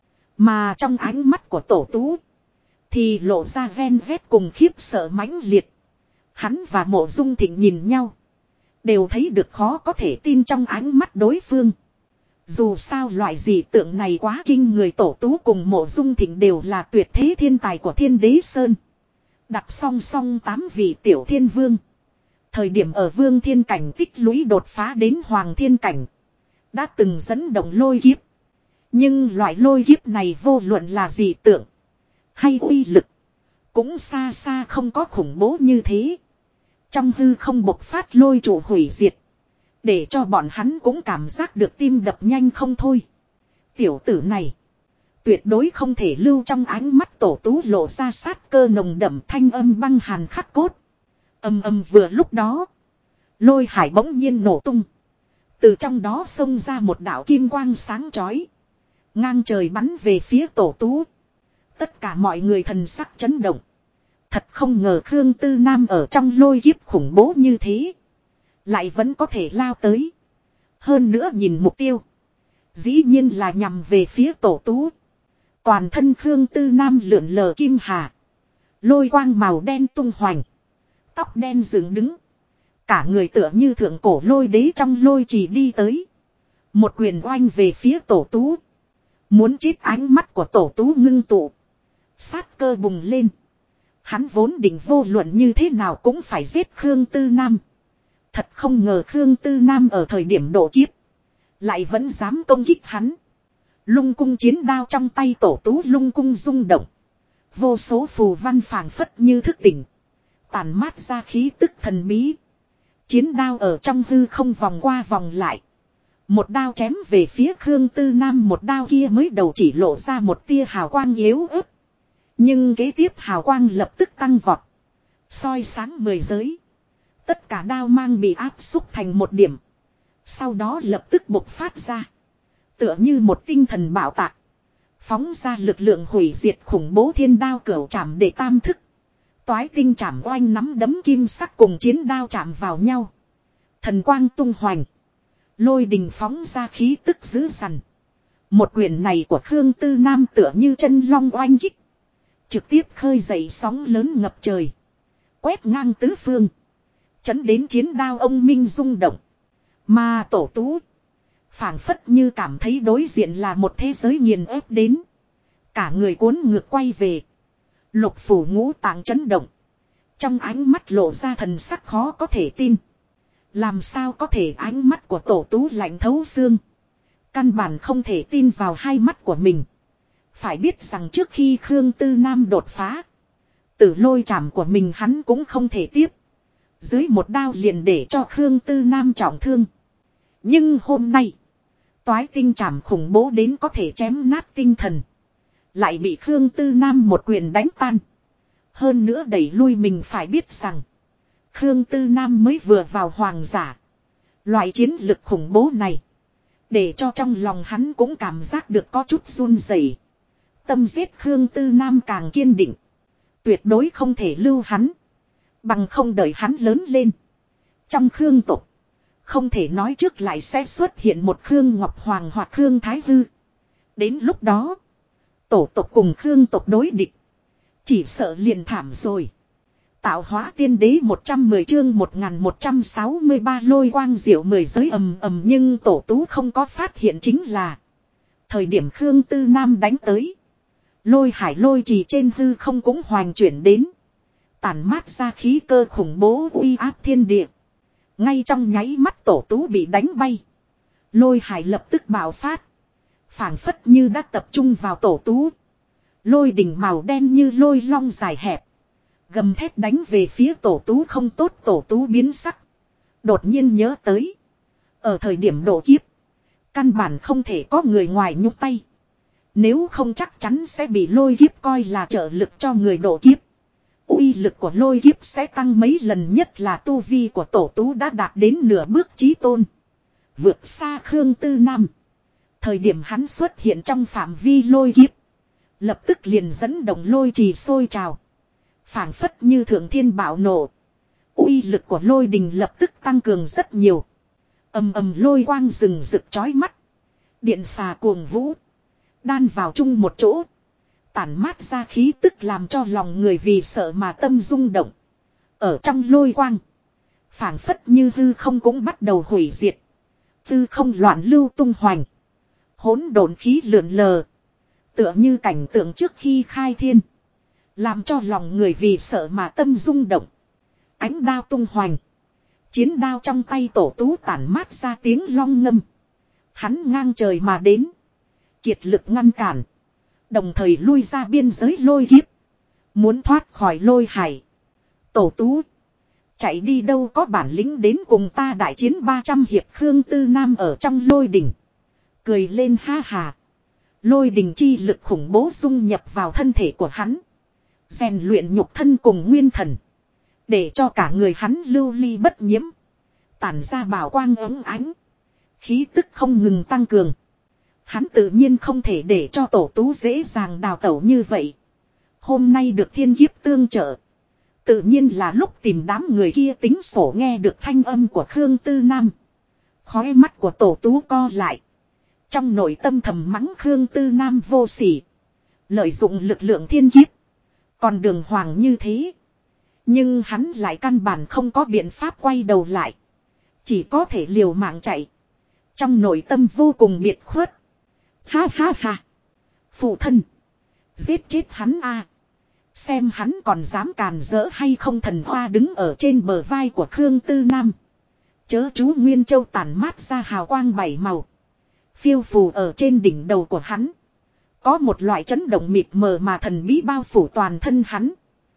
Mà trong ánh mắt của Tổ Tú thì lộ ra ven vét cùng khiếp sợ mãnh liệt. Hắn và Mộ Dung Thịnh nhìn nhau, đều thấy được khó có thể tin trong ánh mắt đối phương. Dù sao loại dị tượng này quá kinh người, Tổ Tú cùng Mộ Dung Thịnh đều là tuyệt thế thiên tài của Thiên Đế Sơn, đặt song song 8 vị tiểu thiên vương. Thời điểm ở vương thiên cảnh tích lũy đột phá đến hoàng thiên cảnh, đã từng dẫn động lôi kiếp. Nhưng loại lôi kiếp này vô luận là dị tượng hay uy lực, cũng xa xa không có khủng bố như thế. Trong hư không bộc phát lôi trụ hủy diệt, để cho bọn hắn cũng cảm giác được tim đập nhanh không thôi. Tiểu tử này tuyệt đối không thể lưu. Trong ánh mắt Tổ Tú lộ ra sát cơ nồng đậm, thanh âm băng hàn khắc cốt. Ầm ầm, vừa lúc đó, lôi hải bỗng nhiên nổ tung, từ trong đó xông ra một đạo kim quang sáng chói, ngang trời bắn về phía Tổ Tú. Tất cả mọi người thần sắc chấn động. Thật không ngờ Khương Tư Nam ở trong lôi kiếp khủng bố như thế, lại vẫn có thể lao tới. Hơn nữa nhìn mục tiêu, dĩ nhiên là nhằm về phía Tổ Tú. Toàn thân Khương Tư Nam lượn lờ kim hà, lôi quang màu đen tung hoành, tóc đen dựng đứng, cả người tựa như thượng cổ lôi đế trong lôi trì đi tới, một quyền oanh về phía Tổ Tú. Muốn chết. Ánh mắt của Tổ Tú ngưng tụ, sát cơ bùng lên. Hắn vốn định vô luận như thế nào cũng phải giết Khương Tư Nam. Thật không ngờ Khương Tư Nam ở thời điểm độ kiếp, lại vẫn dám công kích hắn. Lung cung chiến đao trong tay Tổ Tú lung cung rung động, vô số phù văn phảng phất như thức tỉnh, tàn mát ra khí tức thần bí. Chiến đao ở trong hư không vòng qua vòng lại, một đao chém về phía Khương Tư Nam. Một đao kia mới đầu chỉ lộ ra một tia hào quang yếu ớt, nhưng kế tiếp hào quang lập tức tăng vọt, soi sáng 10 giới. Tất cả đao mang bị áp xúc thành một điểm, sau đó lập tức bộc phát ra, tựa như một tinh thần bạo tạc, phóng ra lực lượng hủy diệt khủng bố. Thiên đao cửu trảm đệ tam thức, Toái tinh chạm oanh nắm đấm kim sắc cùng chiến đao chạm vào nhau. Thần quang tung hoành. Lôi đình phóng ra khí tức dữ dằn. Một quyền này của Khương Tư Nam tựa như chân long oanh kích. Trực tiếp khơi dậy sóng lớn ngập trời. Quét ngang tứ phương. Chấn đến chiến đao ông minh rung động. Mà Tổ Tú phảng phất như cảm thấy đối diện là một thế giới nghiền ép đến. Cả người cuốn ngược quay về. Lục phủ ngũ tạng chấn động. Trong ánh mắt lộ ra thần sắc khó có thể tin. Làm sao có thể ánh mắt của Tổ Tú lạnh thấu xương. Căn bản không thể tin vào hai mắt của mình. Phải biết rằng trước khi Khương Tư Nam đột phá. Tử lôi chạm của mình hắn cũng không thể tiếp. Dưới một đao liền để cho Khương Tư Nam trọng thương. Nhưng hôm nay. Toái tinh chạm khủng bố đến có thể chém nát tinh thần. Lại bị Khương Tư Nam một quyền đánh tan. Hơn nữa đẩy lui mình phải biết rằng. Khương Tư Nam mới vừa vào hoàng giả. Loại chiến lực khủng bố này. Để cho trong lòng hắn cũng cảm giác được có chút run rẩy. Tâm giết Khương Tư Nam càng kiên định. Tuyệt đối không thể lưu hắn. Bằng không đợi hắn lớn lên. Trong Khương tộc. Không thể nói trước lại sẽ xuất hiện một Khương Ngọc Hoàng hoặc Khương Thái Hư. Đến lúc đó. Tổ tộc cùng Khương tộc đối địch. Chỉ sợ liền thảm rồi. Tạo hóa tiên đế 110 chương 1163 lôi quang diệu 10 giới ầm ầm, nhưng Tổ Tú không có phát hiện chính là. Thời điểm Khương Tư Nam đánh tới. Lôi hải lôi trì trên hư không cũng hoành chuyển đến. Tản mát ra khí cơ khủng bố uy áp thiên địa. Ngay trong nháy mắt Tổ Tú bị đánh bay. Lôi hải lập tức bạo phát. Phảng phất như đã tập trung vào Tổ Tú. Lôi đỉnh màu đen như lôi long dài hẹp. Gầm thét đánh về phía Tổ Tú không tốt. Tổ Tú biến sắc. Đột nhiên nhớ tới. Ở thời điểm độ kiếp. Căn bản không thể có người ngoài nhúc tay. Nếu không chắc chắn sẽ bị lôi kiếp coi là trợ lực cho người độ kiếp. Uy lực của lôi kiếp sẽ tăng mấy lần, nhất là tu vi của Tổ Tú đã đạt đến nửa bước chí tôn. Vượt xa Khương Tư Nam. Thời điểm hắn xuất hiện trong phạm vi lôi kiếp. Lập tức liền dẫn động lôi trì sôi trào. Phảng phất như thượng thiên bạo nổ. Uy lực của lôi đình lập tức tăng cường rất nhiều. Ầm ầm lôi quang rừng rực chói mắt. Điện xà cuồng vũ. Đan vào chung một chỗ. Tản mát ra khí tức làm cho lòng người vì sợ mà tâm rung động. Ở trong lôi quang. Phảng phất như hư không cũng bắt đầu hủy diệt. Hư không loạn lưu tung hoành. Hỗn độn khí lượn lờ. Tựa như cảnh tượng trước khi khai thiên. Làm cho lòng người vì sợ mà tâm rung động. Ánh đao tung hoành. Chiến đao trong tay Tổ Tú tản mát ra tiếng long ngâm. Hắn ngang trời mà đến. Kiệt lực ngăn cản. Đồng thời lui ra biên giới lôi kiếp. Muốn thoát khỏi lôi hải. Tổ Tú. Chạy đi đâu có bản lĩnh đến cùng ta đại chiến 300 hiệp. Khương Tư Nam ở trong lôi đỉnh. Cười lên ha hà. Lôi đỉnh chi lực khủng bố dung nhập vào thân thể của hắn. Rèn luyện nhục thân cùng nguyên thần. Để cho cả người hắn lưu ly bất nhiễm. Tản ra bảo quang ấm ánh. Khí tức không ngừng tăng cường. Hắn tự nhiên không thể để cho Tổ Tú dễ dàng đào tẩu như vậy. Hôm nay được thiên kiếp tương trợ. Tự nhiên là lúc tìm đám người kia tính sổ. Nghe được thanh âm của Khương Tư Nam. Khói mắt của Tổ Tú co lại. Trong nội tâm thầm mắng Khương Tư Nam vô sỉ. Lợi dụng lực lượng thiên kiếp. Còn đường hoàng như thế. Nhưng hắn lại căn bản không có biện pháp quay đầu lại. Chỉ có thể liều mạng chạy. Trong nội tâm vô cùng biệt khuất. Ha ha ha. Phụ thân. Giết chết hắn a. Xem hắn còn dám càn rỡ hay không. Thần hoa đứng ở trên bờ vai của Khương Tư Nam. Chớ chú Nguyên Châu tản mát ra hào quang bảy màu. Phiêu phù ở trên đỉnh đầu của hắn. Có một loại chấn động mịt mờ mà thần bí bao phủ toàn thân hắn.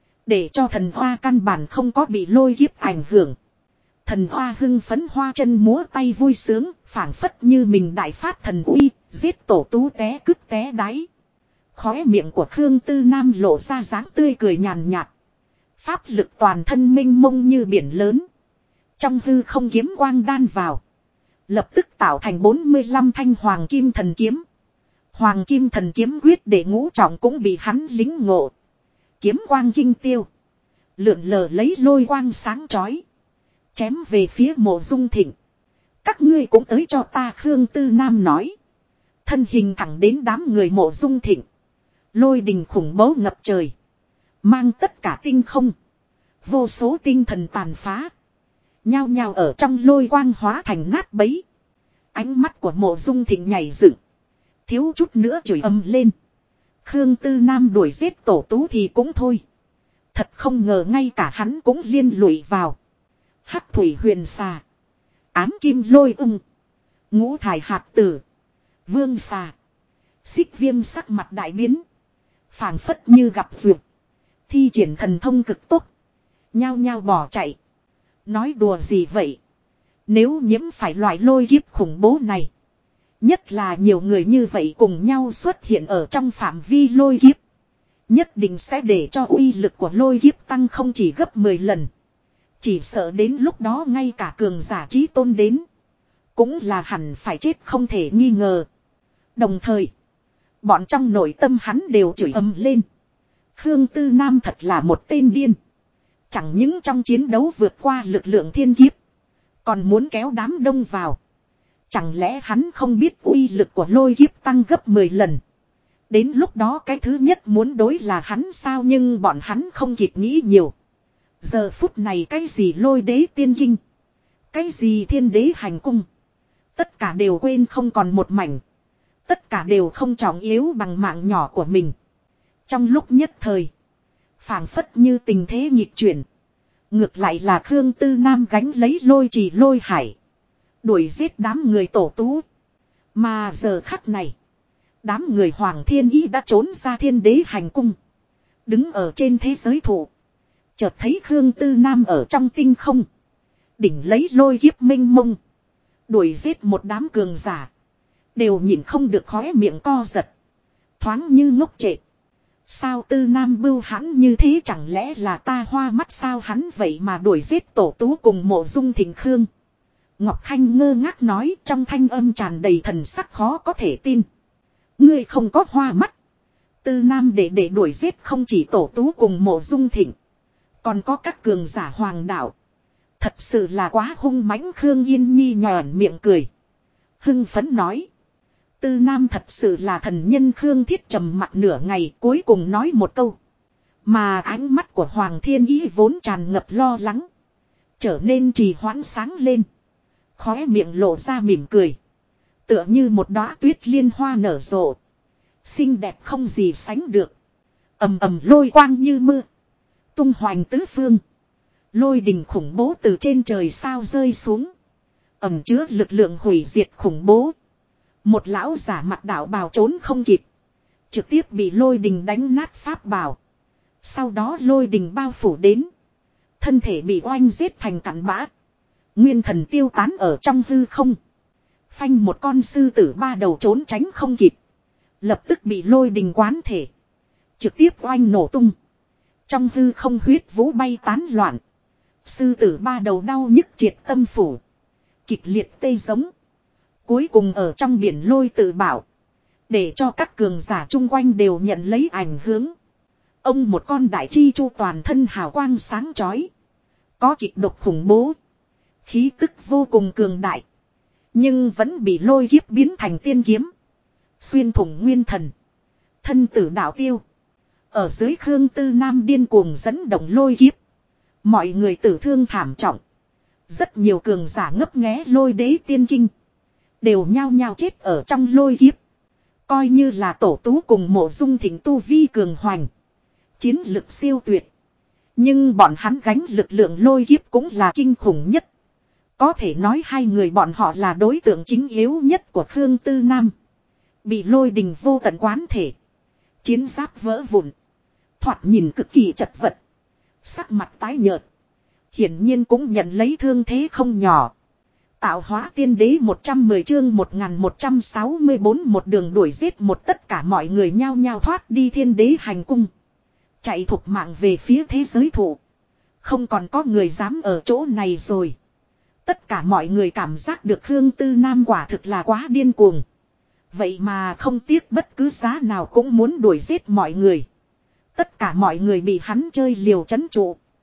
Để cho thần hoa căn bản không có bị lôi kiếp ảnh hưởng. Thần hoa hưng phấn hoa chân múa tay vui sướng, phảng phất như mình đại phát thần uy, giết Tổ Tú té cứt té đáy. Khóe miệng của Khương Tư Nam lộ ra dáng tươi cười nhàn nhạt. Pháp lực toàn thân minh mông như biển lớn. Trong hư không kiếm quang đan vào. Lập tức tạo thành 45 thanh hoàng kim thần kiếm. Hoàng kim thần kiếm quyết để ngũ trọng cũng bị hắn lính ngộ. Kiếm quang kinh tiêu. Lượn lờ lấy lôi quang sáng chói. Chém về phía Mộ Dung Thịnh. Các ngươi cũng tới cho ta, Khương Tư Nam nói. Thân hình thẳng đến đám người Mộ Dung Thịnh. Lôi đình khủng bố ngập trời. Mang tất cả tinh không. Vô số tinh thần tàn phá. Nhao nhao ở trong lôi quang hóa thành nát bấy. Ánh mắt của Mộ Dung Thịnh nhảy dựng. Thiếu chút nữa chửi ầm lên. Khương Tư Nam đuổi giết tổ tú thì cũng thôi. Thật không ngờ ngay cả hắn cũng liên lụy vào. Hắc thủy huyền xà. Ám kim lôi ưng. Ngũ thải hạt tử. Vương xà. Xích viêm sắc mặt đại biến. Phảng phất như gặp duyệt. Thi triển thần thông cực tốt. Nhao nhao bỏ chạy. Nói đùa gì vậy? Nếu nhiễm phải loại lôi kiếp khủng bố này. Nhất là nhiều người như vậy cùng nhau xuất hiện ở trong phạm vi lôi kiếp. Nhất định sẽ để cho uy lực của lôi kiếp tăng không chỉ gấp 10 lần. Chỉ sợ đến lúc đó ngay cả cường giả chí tôn đến. Cũng là hẳn phải chết không thể nghi ngờ. Đồng thời. Bọn trong nội tâm hắn đều chửi ầm lên. Khương Tư Nam thật là một tên điên. Chẳng những trong chiến đấu vượt qua lực lượng thiên kiếp. Còn muốn kéo đám đông vào. Chẳng lẽ hắn không biết uy lực của lôi kiếp tăng gấp 10 lần. Đến lúc đó cái thứ nhất muốn đối là hắn sao, nhưng bọn hắn không kịp nghĩ nhiều. Giờ phút này cái gì lôi đế tiên kinh. Cái gì thiên đế hành cung. Tất cả đều quên không còn một mảnh. Tất cả đều không trọng yếu bằng mạng nhỏ của mình. Trong lúc nhất thời. Phảng phất như tình thế nghịch chuyển. Ngược lại là Khương Tư Nam gánh lấy lôi trì lôi hải. Đuổi giết đám người tổ tú. Mà giờ khắc này. Đám người Hoàng Thiên Ý đã trốn ra thiên đế hành cung. Đứng ở trên thế giới thụ. Chợt thấy Khương Tư Nam ở trong tinh không. Đỉnh lấy lôi kiếp minh mông. Đuổi giết một đám cường giả. Đều nhìn không được khóe miệng co giật. Thoáng như ngốc trệ. Sao Tư Nam bưu hắn như thế, chẳng lẽ là ta hoa mắt sao, hắn vậy mà đuổi giết tổ tú cùng Mộ Dung Thịnh Khương. Ngọc Khanh ngơ ngác nói, trong thanh âm tràn đầy thần sắc khó có thể tin. Ngươi không có hoa mắt. Tư Nam để đuổi giết không chỉ tổ tú cùng Mộ Dung Thịnh. Còn có các cường giả hoàng đạo. Thật sự là quá hung mãnh. Khương Yên Nhi nhòn miệng cười. Hưng phấn nói. Tư Nam thật sự là thần nhân. Khương Thiết trầm mặt nửa ngày cuối cùng nói một câu. Mà ánh mắt của Hoàng Thiên Ý vốn tràn ngập lo lắng. Trở nên trì hoãn sáng lên. Khóe miệng lộ ra mỉm cười. Tựa như một đóa tuyết liên hoa nở rộ. Xinh đẹp không gì sánh được. Ầm ầm lôi quang như mưa. Tung hoành tứ phương. Lôi đình khủng bố từ trên trời sao rơi xuống. Ẩm chứa lực lượng hủy diệt khủng bố. Một lão giả mặt đạo bào trốn không kịp. Trực tiếp bị lôi đình đánh nát pháp bào. Sau đó lôi đình bao phủ đến. Thân thể bị oanh giết thành cặn bã. Nguyên thần tiêu tán ở trong hư không. Phanh, một con sư tử ba đầu trốn tránh không kịp. Lập tức bị lôi đình quán thể. Trực tiếp oanh nổ tung. Trong hư không huyết vũ bay tán loạn. Sư tử ba đầu đau nhức triệt tâm phủ. Kịch liệt tê giống. Cuối cùng ở trong biển lôi tự bảo. Để cho các cường giả chung quanh đều nhận lấy ảnh hưởng. Ông một con đại chi chu toàn thân hào quang sáng chói. Có kịch độc khủng bố. Khí tức vô cùng cường đại. Nhưng vẫn bị lôi kiếp biến thành tiên kiếm. Xuyên thủng nguyên thần. Thân tử đạo tiêu. Ở dưới Khương Tư Nam điên cuồng dẫn động lôi kiếp. Mọi người tử thương thảm trọng. Rất nhiều cường giả ngấp nghé lôi đế tiên kinh. Đều nhao nhao chết ở trong lôi kiếp. Coi như là tổ tú cùng Mộ Dung Thịnh tu vi cường hoành. Chiến lực siêu tuyệt. Nhưng bọn hắn gánh lực lượng lôi kiếp cũng là kinh khủng nhất. Có thể nói hai người bọn họ là đối tượng chính yếu nhất của Khương Tư Nam. Bị lôi đình vô tận quán thể. Chiến giáp vỡ vụn. Thoạt nhìn cực kỳ chật vật. Sắc mặt tái nhợt. Hiển nhiên cũng nhận lấy thương thế không nhỏ. Tạo hóa tiên đế 110 chương 1164 một đường đuổi giết một, tất cả mọi người nhao nhao thoát đi thiên đế hành cung. Chạy thục mạng về phía thế giới thụ. Không còn có người dám ở chỗ này rồi. Tất cả mọi người cảm giác được Khương Tư Nam quả thực là quá điên cuồng. Vậy mà không tiếc bất cứ giá nào cũng muốn đuổi giết mọi người. Tất cả mọi người bị hắn chơi liều trấn trụ.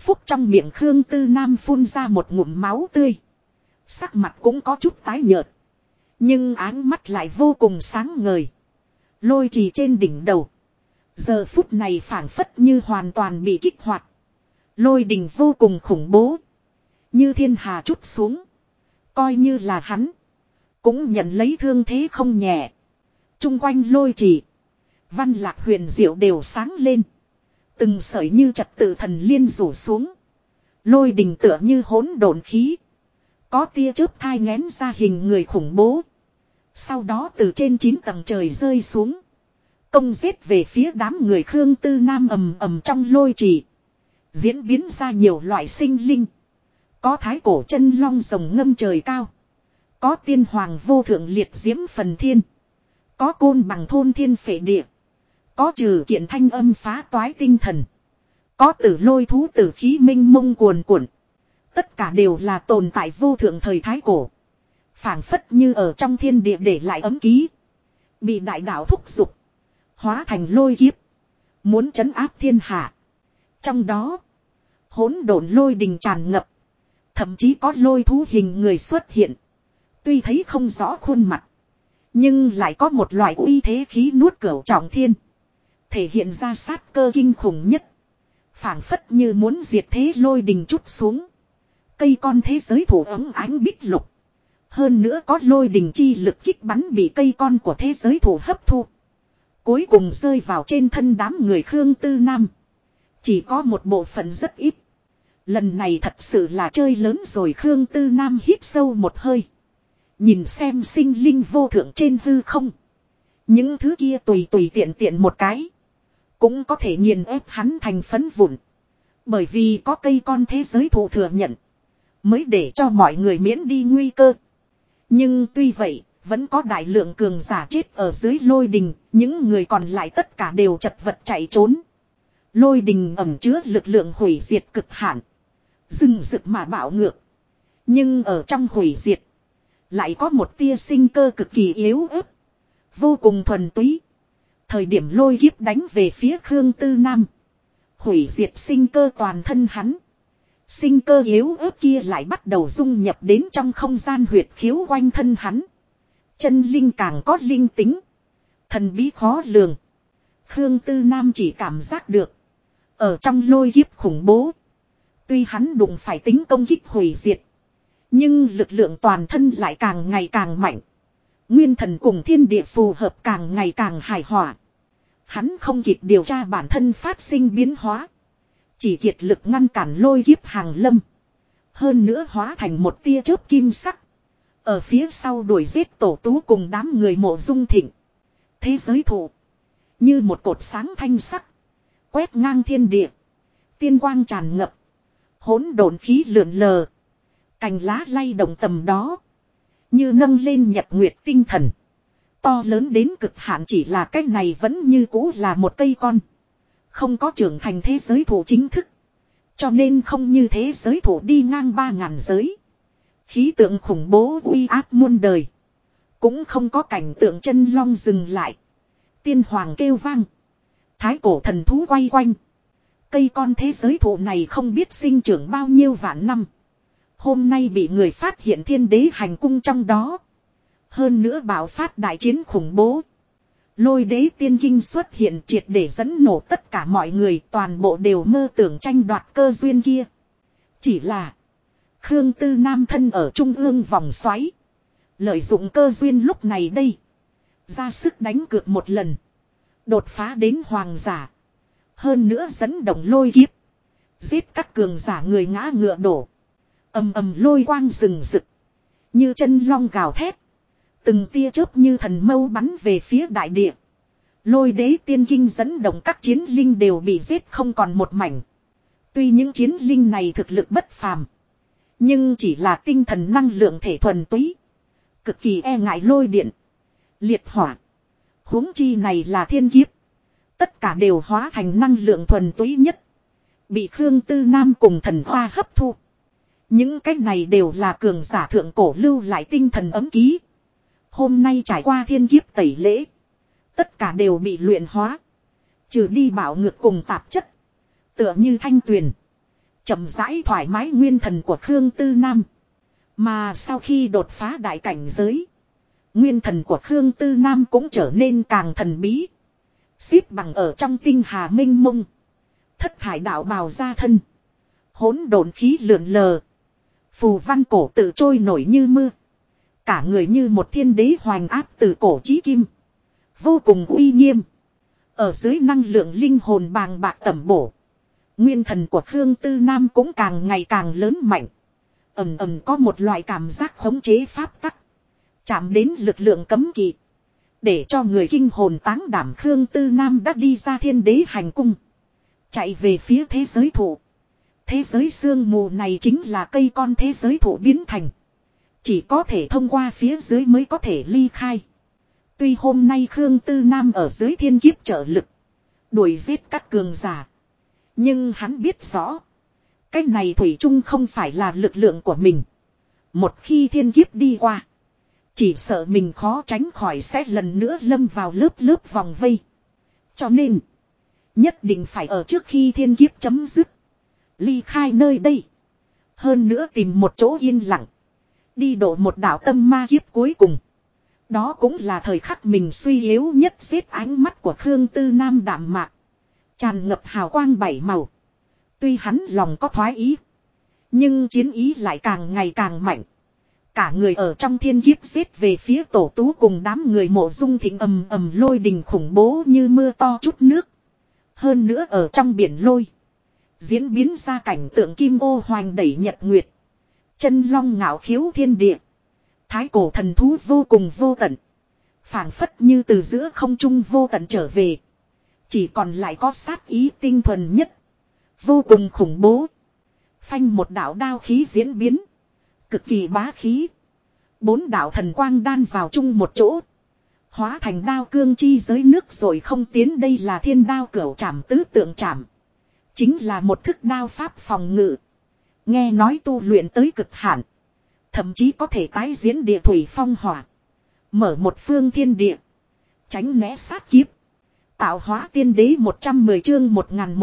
Phúc trong miệng Khương Tư Nam phun ra một ngụm máu tươi. Sắc mặt cũng có chút tái nhợt. Nhưng áng mắt lại vô cùng sáng ngời. Lôi trì trên đỉnh đầu. Giờ phút này phảng phất như hoàn toàn bị kích hoạt. Lôi đình vô cùng khủng bố. Như thiên hà trút xuống. Coi như là hắn. Cũng nhận lấy thương thế không nhẹ. Trung quanh lôi trì. Văn lạc huyền diệu đều sáng lên. Từng sợi như trật tự thần liên rủ xuống. Lôi đình tựa như hỗn độn khí. Có tia chớp thai ngén ra hình người khủng bố. Sau đó từ trên 9 tầng trời rơi xuống. Công giết về phía đám người Khương Tư Nam ầm ầm trong lôi trì. Diễn biến ra nhiều loại sinh linh. Có thái cổ chân long rồng ngâm trời cao. Có tiên hoàng vô thượng liệt diễm phần thiên. Có côn bằng thôn thiên phệ địa. Có trừ kiện thanh âm phá toái tinh thần. Có tử lôi thú tử khí minh mông cuồn cuộn. Tất cả đều là tồn tại vô thượng thời thái cổ. Phảng phất như ở trong thiên địa để lại ấm ký. Bị đại đạo thúc giục. Hóa thành lôi kiếp. Muốn trấn áp thiên hạ. Trong đó. Hỗn độn lôi đình tràn ngập. Thậm chí có lôi thú hình người xuất hiện. Tuy thấy không rõ khuôn mặt. Nhưng lại có một loại uy thế khí nuốt cửu trọng thiên. Thể hiện ra sát cơ kinh khủng nhất. Phảng phất như muốn diệt thế lôi đình trút xuống. Cây con thế giới thủ ấm ánh bích lục. Hơn nữa có lôi đình chi lực kích bắn bị cây con của thế giới thủ hấp thu. Cuối cùng rơi vào trên thân đám người Khương Tư Nam. Chỉ có một bộ phận rất ít. Lần này thật sự là chơi lớn rồi. Khương Tư Nam hít sâu một hơi. Nhìn xem sinh linh vô thượng trên hư không. Những thứ kia tùy tiện tiện một cái. Cũng có thể nghiền ép hắn thành phấn vụn. Bởi vì có cây con thế giới thủ thừa nhận. Mới để cho mọi người miễn đi nguy cơ. Nhưng tuy vậy, vẫn có đại lượng cường giả chết ở dưới lôi đình. Những người còn lại tất cả đều chật vật chạy trốn. Lôi đình ẩn chứa lực lượng hủy diệt cực hạn. Rừng rực mà bạo ngược. Nhưng ở trong hủy diệt. Lại có một tia sinh cơ cực kỳ yếu ớt. Vô cùng thuần túy. Thời điểm lôi kiếp đánh về phía Khương Tư Nam. Hủy diệt sinh cơ toàn thân hắn. Sinh cơ yếu ớt kia lại bắt đầu dung nhập đến trong không gian huyệt khiếu quanh thân hắn. Chân linh càng có linh tính. Thần bí khó lường. Khương Tư Nam chỉ cảm giác được. Ở trong lôi kiếp khủng bố. Tuy hắn đụng phải tính công kích hủy diệt. Nhưng lực lượng toàn thân lại càng ngày càng mạnh. Nguyên thần cùng thiên địa phù hợp càng ngày càng hài hòa. Hắn không kịp điều tra bản thân phát sinh biến hóa. Chỉ kiệt lực ngăn cản lôi kiếp hàng lâm. Hơn nữa hóa thành một tia chớp kim sắc. Ở phía sau đuổi giết tổ tú cùng đám người Mộ Dung Thịnh. Thế giới thụ. Như một cột sáng thanh sắc. Quét ngang thiên địa. Tiên quang tràn ngập. Hỗn độn khí lượn lờ. Cành lá lay động tầm đó. Như nâng lên nhật nguyệt tinh thần. To lớn đến cực hạn chỉ là cái này vẫn như cũ là một cây con. Không có trưởng thành thế giới thụ chính thức. Cho nên không như thế giới thụ đi ngang 3.000 giới. Khí tượng khủng bố uy áp muôn đời. Cũng không có cảnh tượng chân long dừng lại. Tiên hoàng kêu vang. Thái cổ thần thú quay quanh. Cây con thế giới thụ này không biết sinh trưởng bao nhiêu vạn năm. Hôm nay bị người phát hiện thiên đế hành cung trong đó. Hơn nữa bạo phát đại chiến khủng bố. Lôi đế tiên kinh xuất hiện triệt để dẫn nổ tất cả mọi người, toàn bộ đều mơ tưởng tranh đoạt cơ duyên kia. Chỉ là Khương Tư Nam thân ở trung ương vòng xoáy. Lợi dụng cơ duyên lúc này đây. Ra sức đánh cược một lần. Đột phá đến hoàng giả. Hơn nữa dẫn động lôi kiếp. Giết các cường giả người ngã ngựa đổ. Ầm ầm lôi quang rừng rực. Như chân long gào thét. Từng tia chớp như thần mâu bắn về phía đại địa. Lôi đế tiên kinh dẫn động các chiến linh đều bị giết không còn một mảnh. Tuy những chiến linh này thực lực bất phàm. Nhưng chỉ là tinh thần năng lượng thể thuần túy. Cực kỳ e ngại lôi điện. Liệt hỏa. Huống chi này là thiên kiếp. Tất cả đều hóa thành năng lượng thuần túy nhất. Bị Khương Tư Nam cùng thần hoa hấp thu. Những cái này đều là cường giả thượng cổ lưu lại tinh thần ấm ký. Hôm nay trải qua thiên kiếp tẩy lễ. Tất cả đều bị luyện hóa. Trừ đi bạo ngược cùng tạp chất. Tựa như thanh tuyền. chậm rãi thoải mái nguyên thần của Khương Tư Nam. Mà sau khi đột phá đại cảnh giới, nguyên thần của Khương Tư Nam cũng trở nên càng thần bí. Xếp bằng ở trong tinh hà mênh mông. Thất thải đạo bào ra thân. Hỗn độn khí lượn lờ. Phù văn cổ tự trôi nổi như mưa. Cả người như một thiên đế hoành áp từ cổ chí kim. Vô cùng uy nghiêm. Ở dưới năng lượng linh hồn bàng bạc tẩm bổ. Nguyên thần của Khương Tư Nam cũng càng ngày càng lớn mạnh. Ầm ầm có một loại cảm giác khống chế pháp tắc. Chạm đến lực lượng cấm kỵ. Để cho người kinh hồn táng đảm Khương Tư Nam đã đi ra thiên đế hành cung. Chạy về phía thế giới thụ. Thế giới sương mù này chính là cây con thế giới thụ biến thành. Chỉ có thể thông qua phía dưới mới có thể ly khai. Tuy hôm nay Khương Tư Nam ở dưới thiên kiếp trợ lực. Đuổi giết các cường giả. Nhưng hắn biết rõ. Cái này thủy chung không phải là lực lượng của mình. Một khi thiên kiếp đi qua. Chỉ sợ mình khó tránh khỏi sẽ lần nữa lâm vào lớp vòng vây. Cho nên. Nhất định phải ở trước khi thiên kiếp chấm dứt. Ly khai nơi đây. Hơn nữa tìm một chỗ yên lặng. Đi độ một đạo tâm ma kiếp cuối cùng. Đó cũng là thời khắc mình suy yếu nhất. Xếp ánh mắt của Khương Tư Nam đạm mạc. Tràn ngập hào quang bảy màu. Tuy hắn lòng có thoái ý. Nhưng chiến ý lại càng ngày càng mạnh. Cả người ở trong thiên kiếp giết về phía tổ tú cùng đám người Mộ Dung Thịnh ầm ầm lôi đình khủng bố như mưa to chút nước. Hơn nữa ở trong biển lôi. Diễn biến ra cảnh tượng kim ô hoành đẩy nhật nguyệt. Chân long ngạo khiếu thiên địa. Thái cổ thần thú vô cùng vô tận. Phảng phất như từ giữa không trung vô tận trở về. Chỉ còn lại có sát ý tinh thuần nhất. Vô cùng khủng bố. Phanh một đạo đao khí diễn biến. Cực kỳ bá khí. 4 đạo thần quang đan vào chung một chỗ. Hóa thành đao cương chi giới nước rồi không tiến. Đây là thiên đao cửu trảm tứ tượng trảm. Chính là một thức đao pháp phòng ngự. Nghe nói tu luyện tới cực hạn. Thậm chí có thể tái diễn địa thủy phong hỏa. Mở một phương thiên địa. Tránh né sát kiếp. Tạo hóa tiên đế 110 chương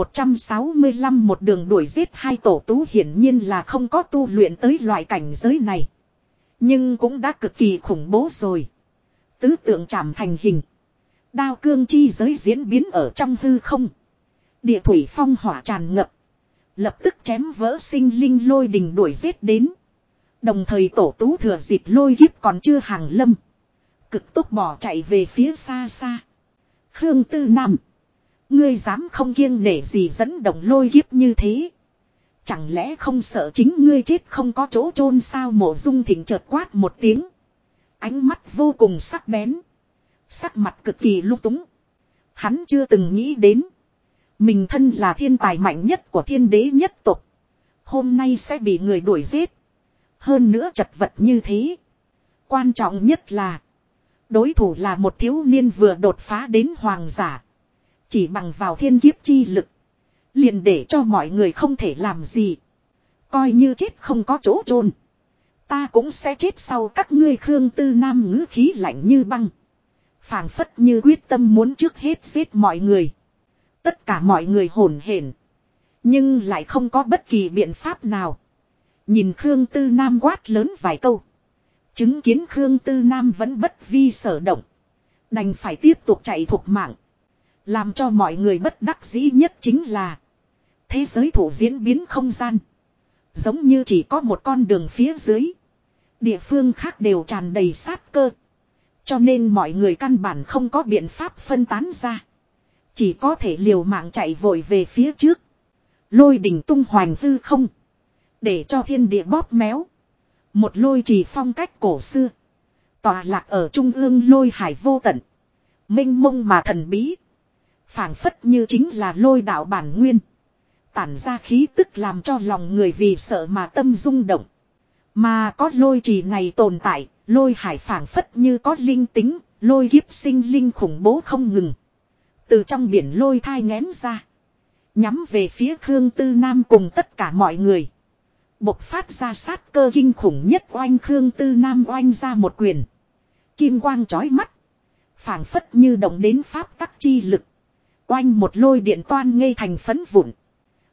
1165 một đường đuổi giết hai tổ tú hiển nhiên là không có tu luyện tới loại cảnh giới này. Nhưng cũng đã cực kỳ khủng bố rồi. Tứ tượng trảm thành hình. Đao cương chi giới diễn biến ở trong hư không. Địa thủy phong hỏa tràn ngập. Lập tức chém vỡ sinh linh lôi đình đuổi giết đến. Đồng thời tổ tú thừa dịp lôi kiếp còn chưa hàng lâm. Cực tốc bỏ chạy về phía xa xa. Khương Tư Nam. Ngươi dám không kiêng nể gì dẫn động lôi kiếp như thế. Chẳng lẽ không sợ chính ngươi chết không có chỗ chôn sao? Mộ Dung Thịnh chợt quát một tiếng. Ánh mắt vô cùng sắc bén. Sắc mặt cực kỳ lung túng. Hắn chưa từng nghĩ đến. Mình thân là thiên tài mạnh nhất của thiên đế nhất tộc. Hôm nay sẽ bị người đuổi giết. Hơn nữa chật vật như thế. Quan trọng nhất là. Đối thủ là một thiếu niên vừa đột phá đến hoàng giả. Chỉ bằng vào thiên kiếp chi lực. Liền để cho mọi người không thể làm gì. Coi như chết không có chỗ chôn. Ta cũng sẽ chết sau các ngươi. Khương Tư Nam ngữ khí lạnh như băng. Phảng phất như quyết tâm muốn trước hết giết mọi người. Tất cả mọi người hổn hển. Nhưng lại không có bất kỳ biện pháp nào. Nhìn Khương Tư Nam quát lớn vài câu. Chứng kiến Khương Tư Nam vẫn bất vi sở động. Đành phải tiếp tục chạy thục mạng. Làm cho mọi người bất đắc dĩ nhất chính là. Thế giới thủ diễn biến không gian. Giống như chỉ có một con đường phía dưới. Địa phương khác đều tràn đầy sát cơ. Cho nên mọi người căn bản không có biện pháp phân tán ra. Chỉ có thể liều mạng chạy vội về phía trước. Lôi đỉnh tung hoành hư không. Để cho thiên địa bóp méo. Một lôi trì phong cách cổ xưa. Tòa lạc ở trung ương lôi hải vô tận. Minh mông mà thần bí. Phảng phất như chính là lôi đạo bản nguyên. Tản ra khí tức làm cho lòng người vì sợ mà tâm rung động. Mà có lôi trì này tồn tại. Lôi hải phảng phất như có linh tính. Lôi kiếp sinh linh khủng bố không ngừng. Từ trong biển lôi thai ngén ra. Nhắm về phía Khương Tư Nam cùng tất cả mọi người. Bộc phát ra sát cơ kinh khủng nhất. Oanh Khương Tư Nam oanh ra một quyền. Kim quang chói mắt. Phảng phất như động đến pháp tắc chi lực. Oanh một lôi điện toan ngây thành phấn vụn.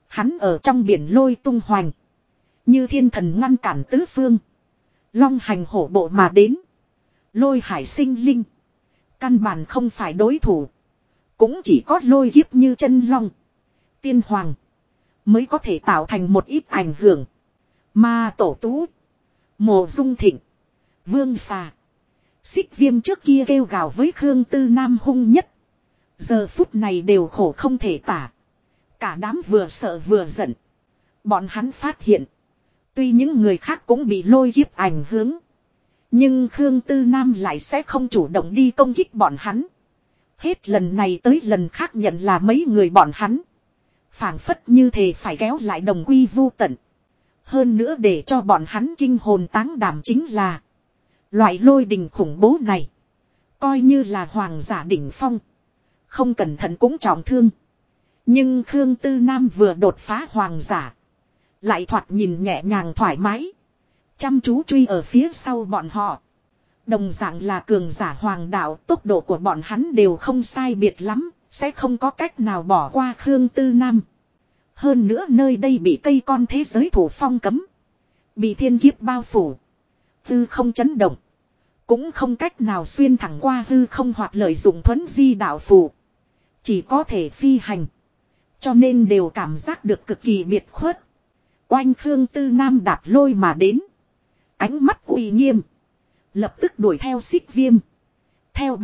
Hắn ở trong biển lôi tung hoành. Như thiên thần ngăn cản tứ phương. Long hành hổ bộ mà đến. Lôi hải sinh linh. Căn bản không phải đối thủ. Cũng chỉ có lôi kiếp như chân long. Tiên hoàng. Mới có thể tạo thành một ít ảnh hưởng. Mà tổ tú. Mộ Dung Thịnh. Vương Xà. Xích Viêm trước kia kêu gào với Khương Tư Nam hung nhất. Giờ phút này đều khổ không thể tả. Cả đám vừa sợ vừa giận. Bọn hắn phát hiện. Tuy những người khác cũng bị lôi kiếp ảnh hưởng. Nhưng Khương Tư Nam lại sẽ không chủ động đi công kích bọn hắn. Hết lần này tới lần khác nhận là mấy người bọn hắn. Phảng phất như thể phải kéo lại đồng quy vu tận. Hơn nữa để cho bọn hắn kinh hồn táng đảm chính là. Loại lôi đình khủng bố này. Coi như là hoàng giả đỉnh phong. Không cẩn thận cũng trọng thương. Nhưng Khương Tư Nam vừa đột phá hoàng giả. Lại thoạt nhìn nhẹ nhàng thoải mái. Chăm chú truy ở phía sau bọn họ. Đồng dạng là cường giả hoàng đạo, tốc độ của bọn hắn đều không sai biệt lắm, sẽ không có cách nào bỏ qua Khương Tư Nam. Hơn nữa nơi đây bị cây con thế giới thủ phong cấm. Bị thiên kiếp bao phủ. Hư không chấn động. Cũng không cách nào xuyên thẳng qua hư không hoặc lợi dụng thuấn di đạo phù. Chỉ có thể phi hành. Cho nên đều cảm giác được cực kỳ biệt khuất. Oanh Khương Tư Nam đạp lôi mà đến. Ánh mắt uy nghiêm. Lập tức đuổi theo Xích Viêm. Theo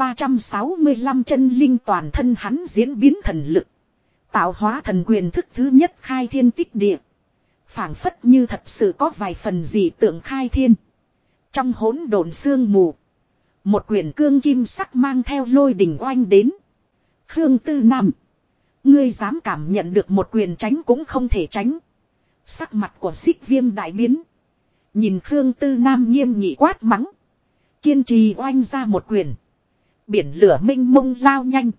365 chân linh toàn thân hắn diễn biến thần lực. Tạo hóa thần quyền thức thứ nhất khai thiên tích địa. Phảng phất như thật sự có vài phần gì tượng khai thiên. Trong hỗn độn sương mù. Một quyền cương kim sắc mang theo lôi đỉnh oanh đến. Khương Tư Nam. Ngươi dám cảm nhận được một quyền tránh cũng không thể tránh. Sắc mặt của Xích Viêm đại biến. Nhìn Khương Tư Nam nghiêm nghị quát mắng. Kiên trì oanh ra một quyền. Biển lửa minh mông lao nhanh.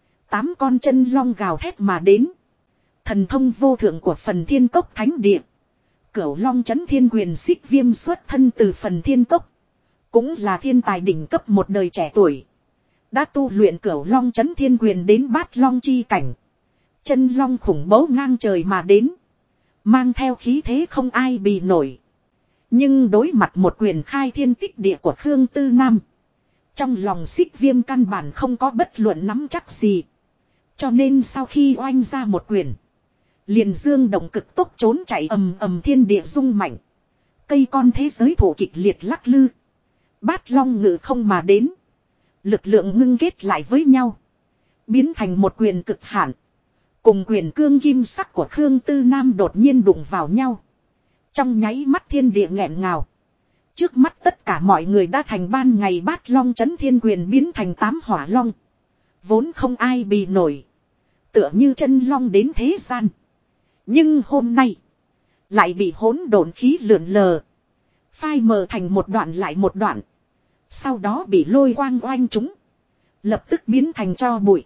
8 con chân long gào thét mà đến. Thần thông vô thượng của phần thiên cốc thánh địa. Cửu long chấn thiên quyền Xích Viêm xuất thân từ phần thiên cốc. Cũng là thiên tài đỉnh cấp một đời trẻ tuổi. Đã tu luyện cửu long chấn thiên quyền đến bát long chi cảnh. Chân long khủng bố ngang trời mà đến. Mang theo khí thế không ai bì nổi. Nhưng đối mặt một quyền khai thiên tích địa của Khương Tư Nam. Trong lòng Xích Viêm căn bản không có bất luận nắm chắc gì. Cho nên sau khi oanh ra một quyền. Liền dương động cực tốc trốn chạy ầm ầm thiên địa rung mạnh. Cây con thế giới thổ kịch liệt lắc lư. Bát long ngự không mà đến. Lực lượng ngưng kết lại với nhau. Biến thành một quyền cực hạn. Cùng quyền cương kim sắc của Khương Tư Nam đột nhiên đụng vào nhau. Trong nháy mắt thiên địa nghẹn ngào. Trước mắt tất cả mọi người đã thành ban ngày bát long chấn thiên quyền biến thành 8 hỏa long. Vốn không ai bì nổi. Tựa như chân long đến thế gian. Nhưng hôm nay. Lại bị hỗn độn khí lượn lờ. Phai mờ thành một đoạn lại một đoạn. Sau đó bị lôi quang oanh chúng. Lập tức biến thành tro bụi.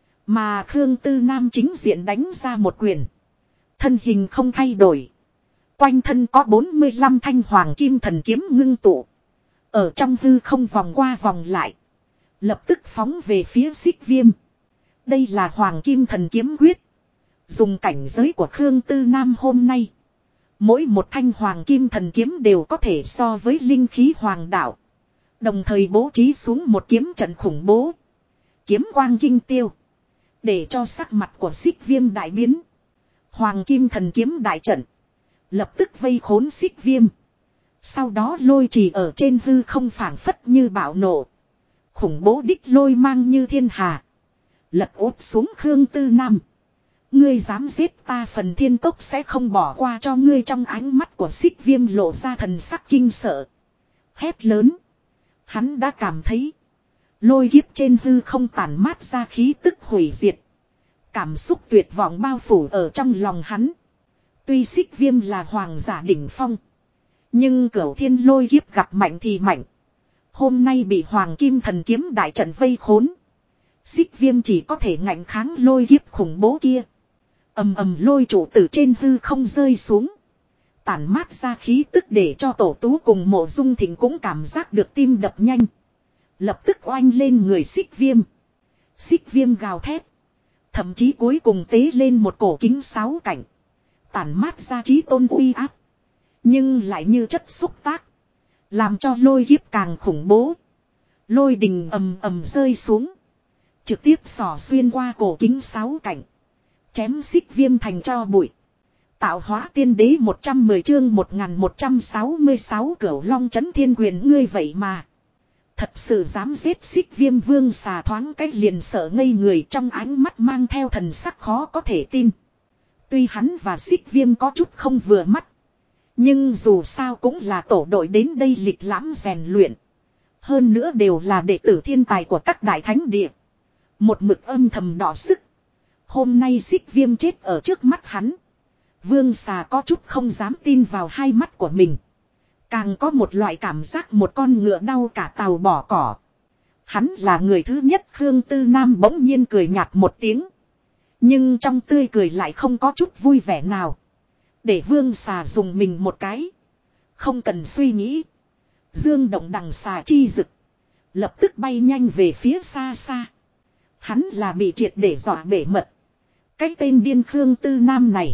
Mà Khương Tư Nam chính diện đánh ra một quyền. Thân hình không thay đổi. Quanh thân có 45 thanh hoàng kim thần kiếm ngưng tụ. Ở trong hư không vòng qua vòng lại. Lập tức phóng về phía Xích Viêm. Đây là hoàng kim thần kiếm quyết. Dùng cảnh giới của Khương Tư Nam hôm nay. Mỗi một thanh hoàng kim thần kiếm đều có thể so với linh khí hoàng đạo. Đồng thời bố trí xuống một kiếm trận khủng bố. Kiếm quang kinh tiêu. Để cho sắc mặt của Xích Viêm đại biến. Hoàng kim thần kiếm đại trận. Lập tức vây khốn Xích Viêm. Sau đó lôi trì ở trên hư không phảng phất như bạo nộ. Khủng bố đích lôi mang như thiên hà. Lật úp xuống Khương Tư Nam. Ngươi dám giết ta phần thiên cốc sẽ không bỏ qua cho ngươi. Trong ánh mắt của Xích Viêm lộ ra thần sắc kinh sợ. Hét lớn. Hắn đã cảm thấy. Lôi kiếp trên hư không tản mát ra khí tức hủy diệt. Cảm xúc tuyệt vọng bao phủ ở trong lòng hắn. Tuy Xích Viêm là hoàng giả đỉnh phong. Nhưng Cửu Thiên lôi kiếp gặp mạnh thì mạnh. Hôm nay bị hoàng kim thần kiếm đại trận vây khốn. Xích Viêm chỉ có thể ngạnh kháng lôi kiếp khủng bố kia. Ầm ầm lôi trụ từ trên hư không rơi xuống. Tản mát ra khí tức để cho Tổ Tú cùng Mộ Dung Thịnh cũng cảm giác được tim đập nhanh. Lập tức oanh lên người Xích Viêm. Xích Viêm gào thét. Thậm chí cuối cùng tế lên một cổ kính 6 cảnh. Tản mát ra chí tôn uy áp. Nhưng lại như chất xúc tác. Làm cho lôi kiếp càng khủng bố. Lôi đình ầm ầm rơi xuống. Trực tiếp xỏ xuyên qua cổ kính 6 cảnh. Chém xích viêm thành cho bụi. Tạo hóa tiên đế 110 chương 1166 cửu long chấn thiên quyền ngươi vậy mà. Thật sự dám giết xích viêm vương xà thoáng cách liền sợ ngây người trong ánh mắt mang theo thần sắc khó có thể tin. Tuy hắn và xích viêm có chút không vừa mắt. Nhưng dù sao cũng là tổ đội đến đây lịch lãm rèn luyện. Hơn nữa đều là đệ tử thiên tài của các đại thánh địa. Một mực âm thầm đỏ sức. Hôm nay xích viêm chết ở trước mắt hắn. Vương xà có chút không dám tin vào hai mắt của mình. Càng có một loại cảm giác một con ngựa đau cả tàu bỏ cỏ. Hắn là người thứ nhất. Khương Tư Nam bỗng nhiên cười nhạt một tiếng. Nhưng trong tươi cười lại không có chút vui vẻ nào. Để vương xà dùng mình một cái. Không cần suy nghĩ. Dương động đằng xà chi rực. Lập tức bay nhanh về phía xa xa. Hắn là bị triệt để dọa bể mật. Cái tên điên Khương Tư Nam này.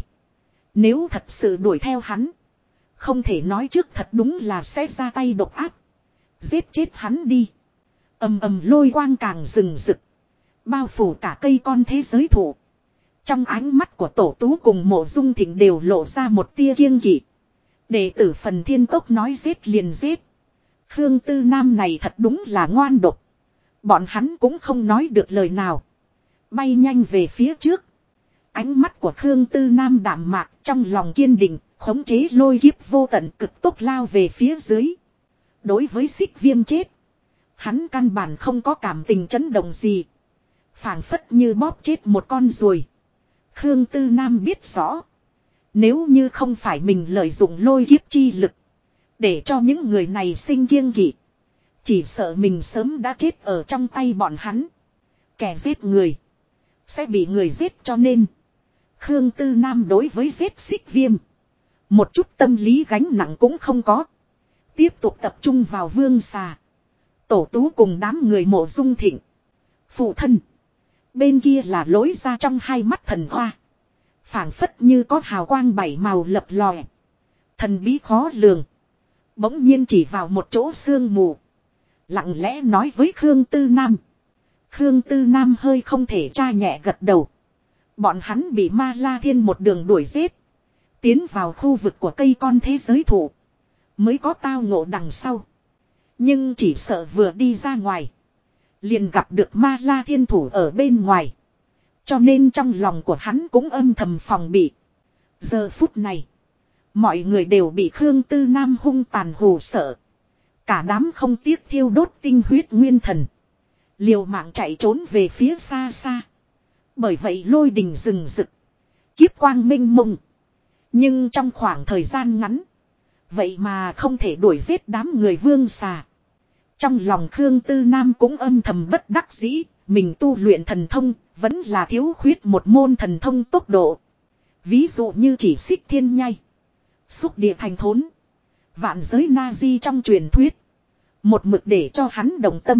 Nếu thật sự đuổi theo hắn. Không thể nói trước thật đúng là sẽ ra tay độc ác. Giết chết hắn đi. Ầm ầm lôi quang càng rừng rực. Bao phủ cả cây con thế giới thụ. Trong ánh mắt của tổ tú cùng Mộ Dung Thịnh đều lộ ra một tia kiêng kỵ. Đệ tử Phần Thiên Cốc nói giết liền giết. Khương Tư Nam này thật đúng là ngoan độc. Bọn hắn cũng không nói được lời nào. Bay nhanh về phía trước. Ánh mắt của Khương Tư Nam đạm mạc trong lòng kiên định, khống chế lôi kiếp vô tận cực tốc lao về phía dưới. Đối với xích viêm chết. Hắn căn bản không có cảm tình chấn động gì. Phảng phất như bóp chết một con ruồi. Khương Tư Nam biết rõ. Nếu như không phải mình lợi dụng lôi kiếp chi lực. Để cho những người này sinh kiêng kỵ. Chỉ sợ mình sớm đã chết ở trong tay bọn hắn. Kẻ giết người. Sẽ bị người giết cho nên. Khương Tư Nam đối với giết xích viêm. Một chút tâm lý gánh nặng cũng không có. Tiếp tục tập trung vào vương xà. Tổ tú cùng đám người Mộ Dung Thịnh. Phụ thân. Bên kia là lối ra trong hai mắt thần hoa. Phảng phất như có hào quang bảy màu lập lòe. Thần bí khó lường. Bỗng nhiên chỉ vào một chỗ sương mù. Lặng lẽ nói với Khương Tư Nam. Khương Tư Nam hơi không thể tra nhẹ gật đầu. Bọn hắn bị Ma La Thiên một đường đuổi giết. Tiến vào khu vực của cây con thế giới thụ. Mới có tao ngộ đằng sau. Nhưng chỉ sợ vừa đi ra ngoài. Liền gặp được Ma La Thiên thủ ở bên ngoài. Cho nên trong lòng của hắn cũng âm thầm phòng bị. Giờ phút này. Mọi người đều bị Khương Tư Nam hung tàn hù sợ. Cả đám không tiếc thiêu đốt tinh huyết nguyên thần. Liều mạng chạy trốn về phía xa xa. Bởi vậy lôi đình rừng rực. Kiếp quang minh mông. Nhưng trong khoảng thời gian ngắn. Vậy mà không thể đuổi giết đám người vương xà. Trong lòng Khương Tư Nam cũng âm thầm bất đắc dĩ. Mình tu luyện thần thông. Vẫn là thiếu khuyết một môn thần thông tốc độ. Ví dụ như chỉ xích thiên nhai. Xúc địa thành thốn. Vạn giới na di trong truyền thuyết. Một mực để cho hắn đồng tâm.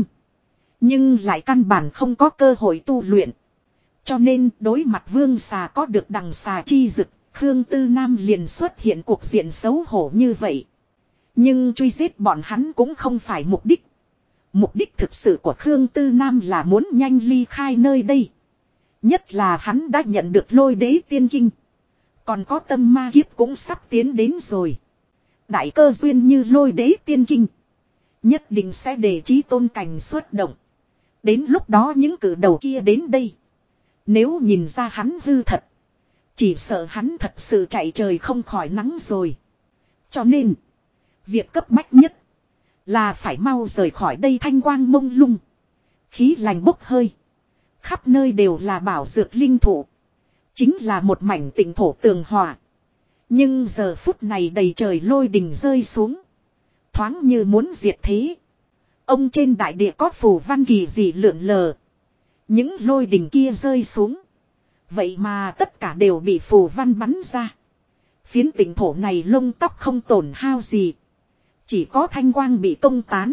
Nhưng lại căn bản không có cơ hội tu luyện. Cho nên đối mặt vương xà có được đằng xà chi dực. Khương Tư Nam liền xuất hiện cuộc diện xấu hổ như vậy. Nhưng truy giết bọn hắn cũng không phải mục đích. Mục đích thực sự của Khương Tư Nam là muốn nhanh ly khai nơi đây. Nhất là hắn đã nhận được lôi đế tiên kinh. Còn có tâm ma kiếp cũng sắp tiến đến rồi. Đại cơ duyên như lôi đế tiên kinh. Nhất định sẽ để chí tôn cảnh xuất động. Đến lúc đó những cử đầu kia đến đây. Nếu nhìn ra hắn hư thật. Chỉ sợ hắn thật sự chạy trời không khỏi nắng rồi. Cho nên. Việc cấp bách nhất. Là phải mau rời khỏi đây thanh quang mông lung. Khí lành bốc hơi. Khắp nơi đều là bảo dược linh thụ. Chính là một mảnh tịnh thổ tường hòa. Nhưng giờ phút này đầy trời lôi đình rơi xuống. Thoáng như muốn diệt thế. Ông trên đại địa có phù văn kỳ gì lượn lờ. Những lôi đình kia rơi xuống. Vậy mà tất cả đều bị phù văn bắn ra. Phiến tịnh thổ này lông tóc không tổn hao gì. Chỉ có thanh quang bị công tán.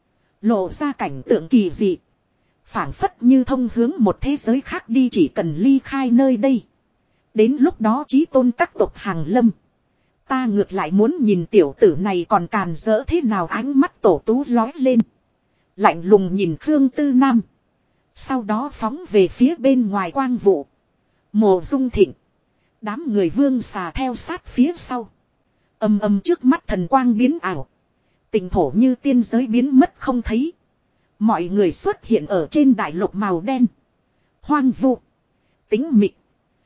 Lộ ra cảnh tượng kỳ dị. Phảng phất như thông hướng một thế giới khác đi chỉ cần ly khai nơi đây. Đến lúc đó chí tôn các tộc hàng lâm. Ta ngược lại muốn nhìn tiểu tử này còn càn rỡ thế nào. Ánh mắt Tổ Tú lói lên. Lạnh lùng nhìn Khương Tư Nam. Sau đó phóng về phía bên ngoài quang vụ. Mộ Dung Thịnh. Đám người vương xà theo sát phía sau. Âm âm trước mắt thần quang biến ảo. Tỉnh thổ như tiên giới biến mất không thấy. Mọi người xuất hiện ở trên đại lục màu đen. Hoang vu. Tĩnh mịch.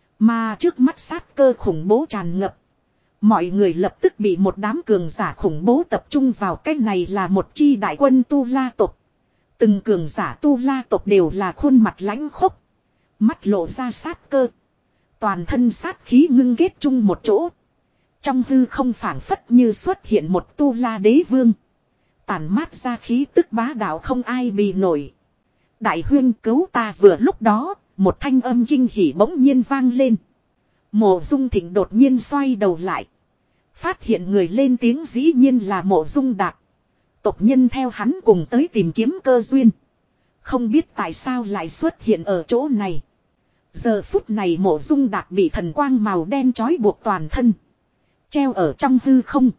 Mà trước mắt sát cơ khủng bố tràn ngập. Mọi người lập tức bị một đám cường giả khủng bố tập trung vào. Cái này là một chi đại quân Tu La tộc. Từng cường giả Tu La tộc đều là khuôn mặt lãnh khốc. Mắt lộ ra sát cơ. Toàn thân sát khí ngưng kết chung một chỗ. Trong hư không phảng phất như xuất hiện một Tu La đế vương. Tản mát ra khí tức bá đạo không ai bì nổi. Đại huyên cứu ta. Vừa lúc đó, một thanh âm kinh hỉ bỗng nhiên vang lên. Mộ Dung Thịnh đột nhiên xoay đầu lại. Phát hiện người lên tiếng dĩ nhiên là Mộ Dung Đạt. Tộc nhân theo hắn cùng tới tìm kiếm cơ duyên. Không biết tại sao lại xuất hiện ở chỗ này. Giờ phút này Mộ Dung Đạt bị thần quang màu đen trói buộc toàn thân. Treo ở trong hư không.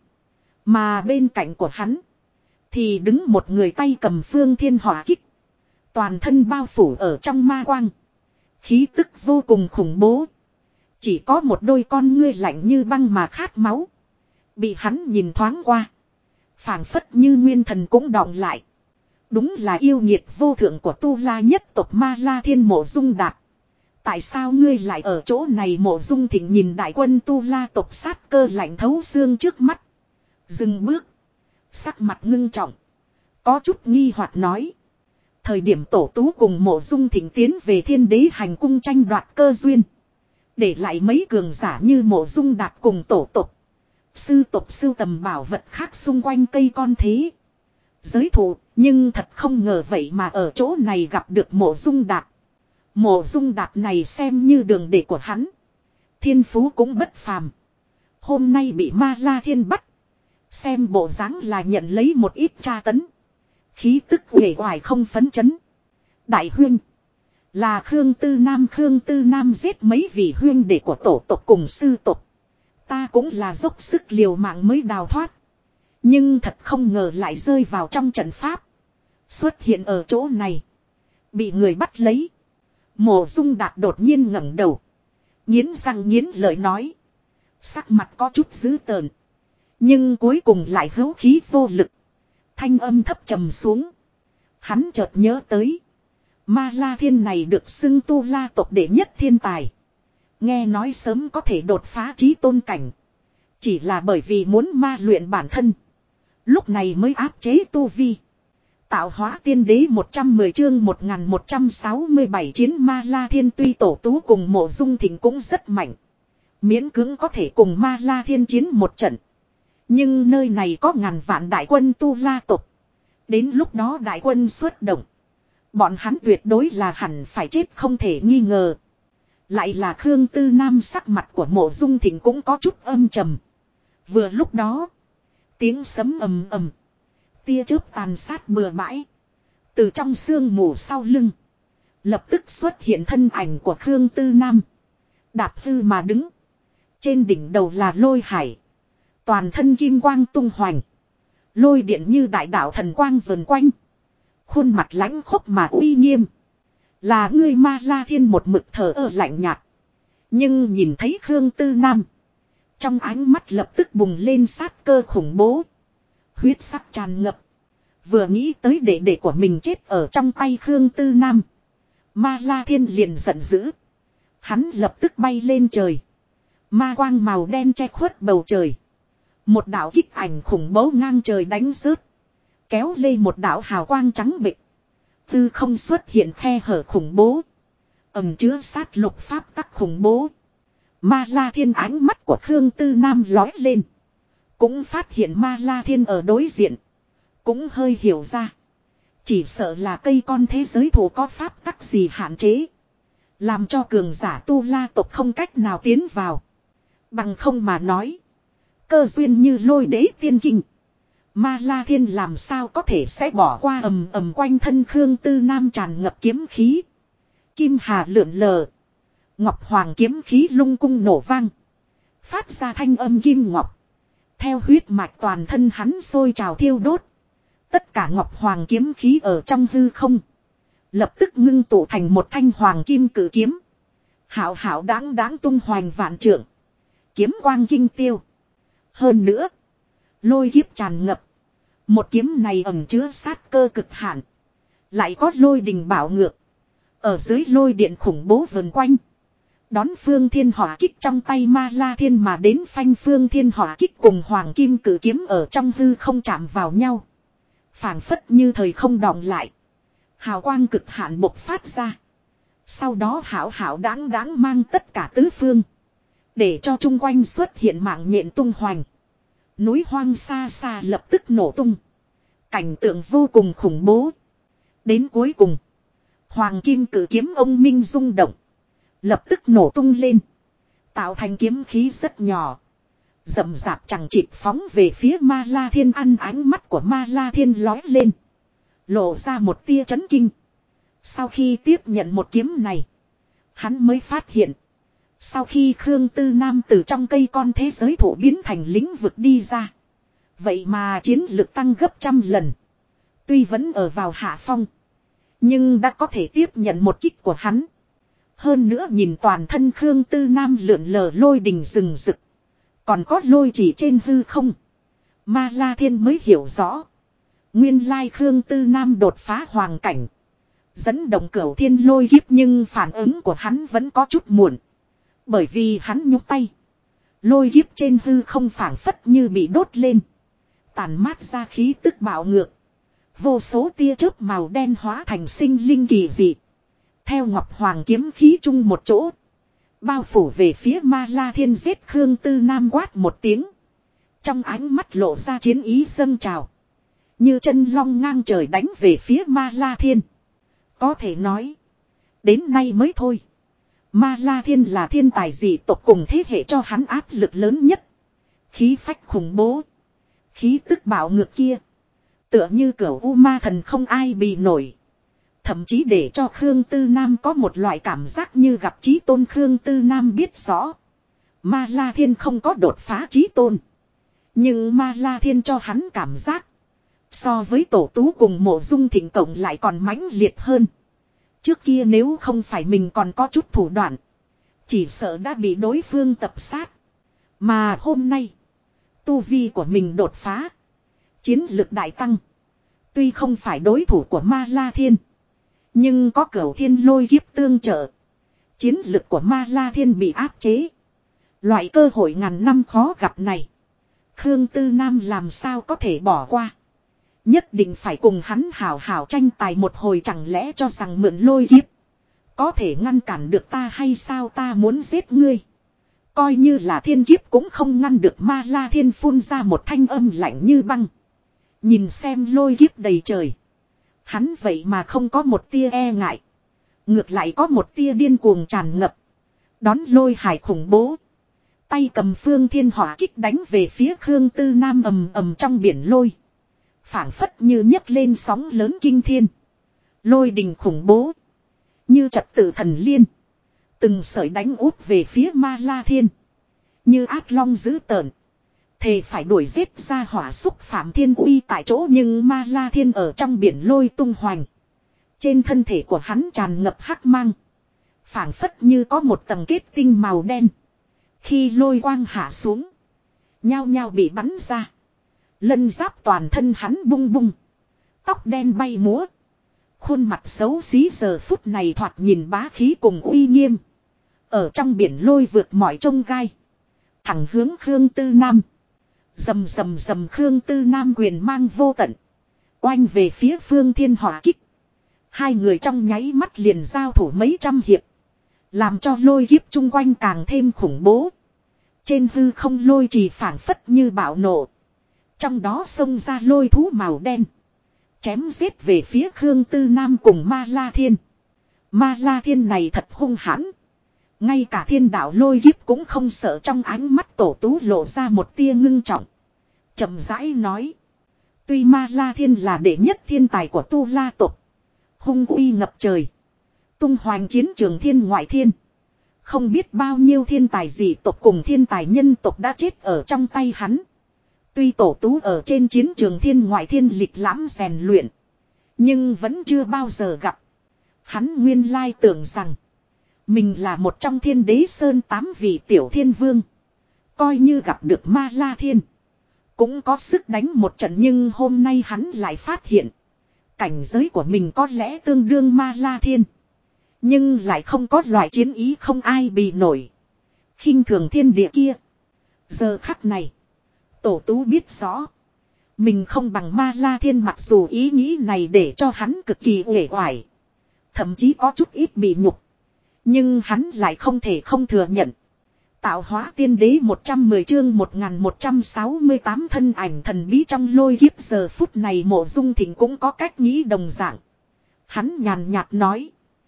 Mà bên cạnh của hắn thì đứng một người tay cầm phương thiên hỏa kích. Toàn thân bao phủ ở trong ma quang. Khí tức vô cùng khủng bố. Chỉ có một đôi con ngươi lạnh như băng mà khát máu. Bị hắn nhìn thoáng qua. Phảng phất như nguyên thần cũng đọng lại. Đúng là yêu nghiệt vô thượng của Tu La nhất tộc Ma La Thiên Mộ Dung Đạt. Tại sao ngươi lại ở chỗ này? Mộ Dung Thịnh nhìn đại quân Tu La tộc sát cơ lạnh thấu xương trước mắt. Dừng bước. Sắc mặt ngưng trọng. Có chút nghi hoặc nói. Thời điểm Tổ Tú cùng Mộ Dung Thịnh tiến về Thiên Đế hành cung tranh đoạt cơ duyên. Để lại mấy cường giả như Mộ Dung Đạt cùng tổ tộc. Sư tộc sưu tầm bảo vật khác xung quanh cây con thế. Giới thụ, nhưng thật không ngờ vậy mà ở chỗ này gặp được Mộ Dung Đạt. Mộ Dung Đạt này xem như đường đệ của hắn. Thiên phú cũng bất phàm. Hôm nay bị Ma La Thiên bắt. Xem bộ dáng là nhận lấy một ít tra tấn. Khí tức uể oải không phấn chấn. Đại huyên. Là Khương Tư Nam. Khương Tư Nam giết mấy vị huyên đệ của tổ tộc cùng sư tộc. Ta cũng là dốc sức liều mạng mới đào thoát. Nhưng thật không ngờ lại rơi vào trong trận pháp. Xuất hiện ở chỗ này. Bị người bắt lấy. Mộ Dung Đạt đột nhiên ngẩng đầu. Nghiến răng nghiến lợi nói. Sắc mặt có chút dữ tợn. Nhưng cuối cùng lại hữu khí vô lực. Thanh âm thấp trầm xuống. Hắn chợt nhớ tới. Ma La Thiên này được xưng Tu La tộc đệ nhất thiên tài. Nghe nói sớm có thể đột phá chí tôn cảnh. Chỉ là bởi vì muốn ma luyện bản thân. Lúc này mới áp chế tu vi. Tạo hóa tiên đế 110 chương 1167 chiến Ma La Thiên. Tuy Tổ Tú cùng Mộ Dung Thịnh cũng rất mạnh. Miễn cưỡng có thể cùng Ma La Thiên chiến một trận. Nhưng nơi này có ngàn vạn đại quân Tu La tộc. Đến lúc đó đại quân xuất động. Bọn hắn tuyệt đối là hẳn phải chết không thể nghi ngờ. Lại là Khương Tư Nam. Sắc mặt của Mộ Dung Thịnh cũng có chút âm trầm. Vừa lúc đó. Tiếng sấm ầm ầm. Tia chớp tàn sát bừa bãi. Từ trong sương mù sau lưng. Lập tức xuất hiện thân ảnh của Khương Tư Nam. Đạp hư mà đứng. Trên đỉnh đầu là lôi hải. Toàn thân kim quang tung hoành. Lôi điện như đại đạo thần quang vần quanh. Khuôn mặt lãnh khốc mà uy nghiêm. Là ngươi Ma La Thiên một mực thở ơ lạnh nhạt. Nhưng nhìn thấy Khương Tư Nam. Trong ánh mắt lập tức bùng lên sát cơ khủng bố. Huyết sắc tràn ngập. Vừa nghĩ tới đệ đệ của mình chết ở trong tay Khương Tư Nam. Ma La Thiên liền giận dữ. Hắn lập tức bay lên trời. Ma quang màu đen che khuất bầu trời. Một đạo kích ảnh khủng bố ngang trời đánh rớt. Kéo lên một đạo hào quang trắng bệch. Tư không xuất hiện khe hở khủng bố. Ẩm chứa sát lục pháp tắc khủng bố. Ma La Thiên ánh mắt của Khương Tư Nam lói lên. Cũng phát hiện Ma La Thiên ở đối diện. Cũng hơi hiểu ra. Chỉ sợ là cây con thế giới thủ có pháp tắc gì hạn chế. Làm cho cường giả Tu La tộc không cách nào tiến vào. Bằng không mà nói. Cơ duyên như lôi đế tiên kinh. Ma La Thiên làm sao có thể sẽ bỏ qua. Ầm ầm quanh thân Khương Tư Nam tràn ngập kiếm khí. Kim hà lượn lờ. Ngọc hoàng kiếm khí lung cung nổ vang. Phát ra thanh âm kim ngọc. Theo huyết mạch toàn thân hắn sôi trào thiêu đốt. Tất cả ngọc hoàng kiếm khí ở trong hư không. Lập tức ngưng tụ thành một thanh hoàng kim cử kiếm. Hảo hảo đáng đáng tung hoành vạn trượng. Kiếm quang kinh tiêu. Hơn nữa. Lôi kiếp tràn ngập. Một kiếm này ẩn chứa sát cơ cực hạn. Lại có lôi đình bảo ngược. Ở dưới lôi điện khủng bố vần quanh. Đón phương thiên hỏa kích trong tay ma la thiên mà đến phanh phương thiên hỏa kích cùng hoàng kim cử kiếm ở trong hư không chạm vào nhau. Phảng phất như thời không đọng lại. Hào quang cực hạn bộc phát ra. Sau đó hảo hảo đáng đáng mang tất cả tứ phương. Để cho chung quanh xuất hiện mạng nhện tung hoành. Núi hoang xa xa lập tức nổ tung. Cảnh tượng vô cùng khủng bố. Đến cuối cùng. Hoàng kim cử kiếm ông minh rung động. Lập tức nổ tung lên. Tạo thành kiếm khí rất nhỏ. Rậm rạp chẳng chịt phóng về phía ma la thiên ăn ánh mắt của ma la thiên lói lên. Lộ ra một tia chấn kinh. Sau khi tiếp nhận một kiếm này. Hắn mới phát hiện. Sau khi Khương Tư Nam từ trong cây con thế giới thổ biến thành lĩnh vực đi ra. Vậy mà chiến lực tăng gấp trăm lần. Tuy vẫn ở vào hạ phong. Nhưng đã có thể tiếp nhận một kích của hắn. Hơn nữa nhìn toàn thân Khương Tư Nam lượn lờ lôi đình rừng rực. Còn có lôi chỉ trên hư không. Ma La Thiên mới hiểu rõ. Nguyên lai Khương Tư Nam đột phá hoàng cảnh. Dẫn động cửu thiên lôi kiếp nhưng phản ứng của hắn vẫn có chút muộn. Bởi vì hắn nhúc tay. Lôi kiếp trên hư không phảng phất như bị đốt lên. Tàn mát ra khí tức bạo ngược. Vô số tia chớp màu đen hóa thành sinh linh kỳ dị. Theo Ngọc Hoàng kiếm khí chung một chỗ. Bao phủ về phía Ma La Thiên giết Khương Tư Nam quát một tiếng. Trong ánh mắt lộ ra chiến ý dâng trào. Như chân long ngang trời đánh về phía Ma La Thiên. Có thể nói. Đến nay mới thôi. Ma La Thiên là thiên tài dị tộc cùng thế hệ cho hắn áp lực lớn nhất. Khí phách khủng bố. Khí tức bạo ngược kia. Tựa như cửu U Ma Thần không ai bì nổi. Thậm chí để cho Khương Tư Nam có một loại cảm giác như gặp chí tôn. Khương Tư Nam biết rõ. Ma La Thiên không có đột phá chí tôn. Nhưng Ma La Thiên cho hắn cảm giác. So với Tổ Tú cùng Mộ Dung Thịnh cộng lại còn mãnh liệt hơn. Trước kia nếu không phải mình còn có chút thủ đoạn. Chỉ sợ đã bị đối phương tập sát. Mà hôm nay. Tu vi của mình đột phá. Chiến lực đại tăng. Tuy không phải đối thủ của Ma La Thiên. Nhưng có cửu thiên lôi kiếp tương trợ. Chiến lực của Ma La Thiên bị áp chế. Loại cơ hội ngàn năm khó gặp này. Khương Tư Nam làm sao có thể bỏ qua. Nhất định phải cùng hắn hảo hảo tranh tài một hồi, chẳng lẽ cho rằng mượn lôi kiếp. Có thể ngăn cản được ta hay sao, ta muốn giết ngươi. Coi như là thiên kiếp cũng không ngăn được. Ma La Thiên phun ra một thanh âm lạnh như băng. Nhìn xem lôi kiếp đầy trời. Hắn vậy mà không có một tia e ngại. Ngược lại có một tia điên cuồng tràn ngập. Đón lôi hải khủng bố. Tay cầm phương thiên hỏa kích đánh về phía Khương Tư Nam ầm ầm trong biển lôi. Phảng phất như nhấc lên sóng lớn kinh thiên. Lôi đình khủng bố. Như trật tự thần liên. Từng sợi đánh úp về phía Ma La Thiên. Như ác long dữ tợn. Thề phải đuổi giết ra hỏa xúc phạm thiên uy tại chỗ. Nhưng Ma La Thiên ở trong biển lôi tung hoành. Trên thân thể của hắn tràn ngập hắc mang. Phảng phất như có một tầng kết tinh màu đen. Khi lôi quang hạ xuống. Nhao nhao bị bắn ra. Lân giáp toàn thân hắn bung bung. Tóc đen bay múa. Khuôn mặt xấu xí giờ phút này thoạt nhìn bá khí cùng uy nghiêm. Ở trong biển lôi vượt mọi trông gai. Thẳng hướng Khương Tư Nam. Rầm rầm rầm, Khương Tư Nam quyền mang vô tận. Oanh về phía phương thiên hỏa kích. Hai người trong nháy mắt liền giao thủ mấy trăm hiệp. Làm cho lôi kiếp chung quanh càng thêm khủng bố. Trên hư không lôi trì phảng phất như bạo nổ. Trong đó xông ra lôi thú màu đen. Chém giết về phía Khương Tư Nam cùng Ma La Thiên. Ma La Thiên này thật hung hãn. Ngay cả thiên đạo lôi kiếp cũng không sợ. Trong ánh mắt Tổ Tú lộ ra một tia ngưng trọng. Chậm rãi nói. Tuy Ma La Thiên là đệ nhất thiên tài của Tu La tộc. Hung uy ngập trời. Tung hoành chiến trường thiên ngoại thiên. Không biết bao nhiêu thiên tài dị tộc cùng thiên tài nhân tộc đã chết ở trong tay hắn. Tuy tổ tú ở trên chiến trường thiên ngoại thiên lịch lãm rèn luyện. Nhưng vẫn chưa bao giờ gặp. Hắn nguyên lai tưởng rằng. Mình là một trong thiên đế sơn 8 vị tiểu thiên vương. Coi như gặp được ma la thiên. Cũng có sức đánh một trận, nhưng hôm nay hắn lại phát hiện. Cảnh giới của mình có lẽ tương đương ma la thiên. Nhưng lại không có loại chiến ý không ai bì nổi. Khinh thường thiên địa kia. Giờ khắc này. Tổ tú biết rõ. Mình không bằng ma la thiên, mặc dù ý nghĩ này để cho hắn cực kỳ uể oải. Thậm chí có chút ít bị nhục. Nhưng hắn lại không thể không thừa nhận. Tạo hóa tiên đế 110 chương 1168 thân ảnh thần bí trong lôi kiếp. Giờ phút này Mộ Dung Thịnh cũng có cách nghĩ đồng dạng. Hắn nhàn nhạt nói.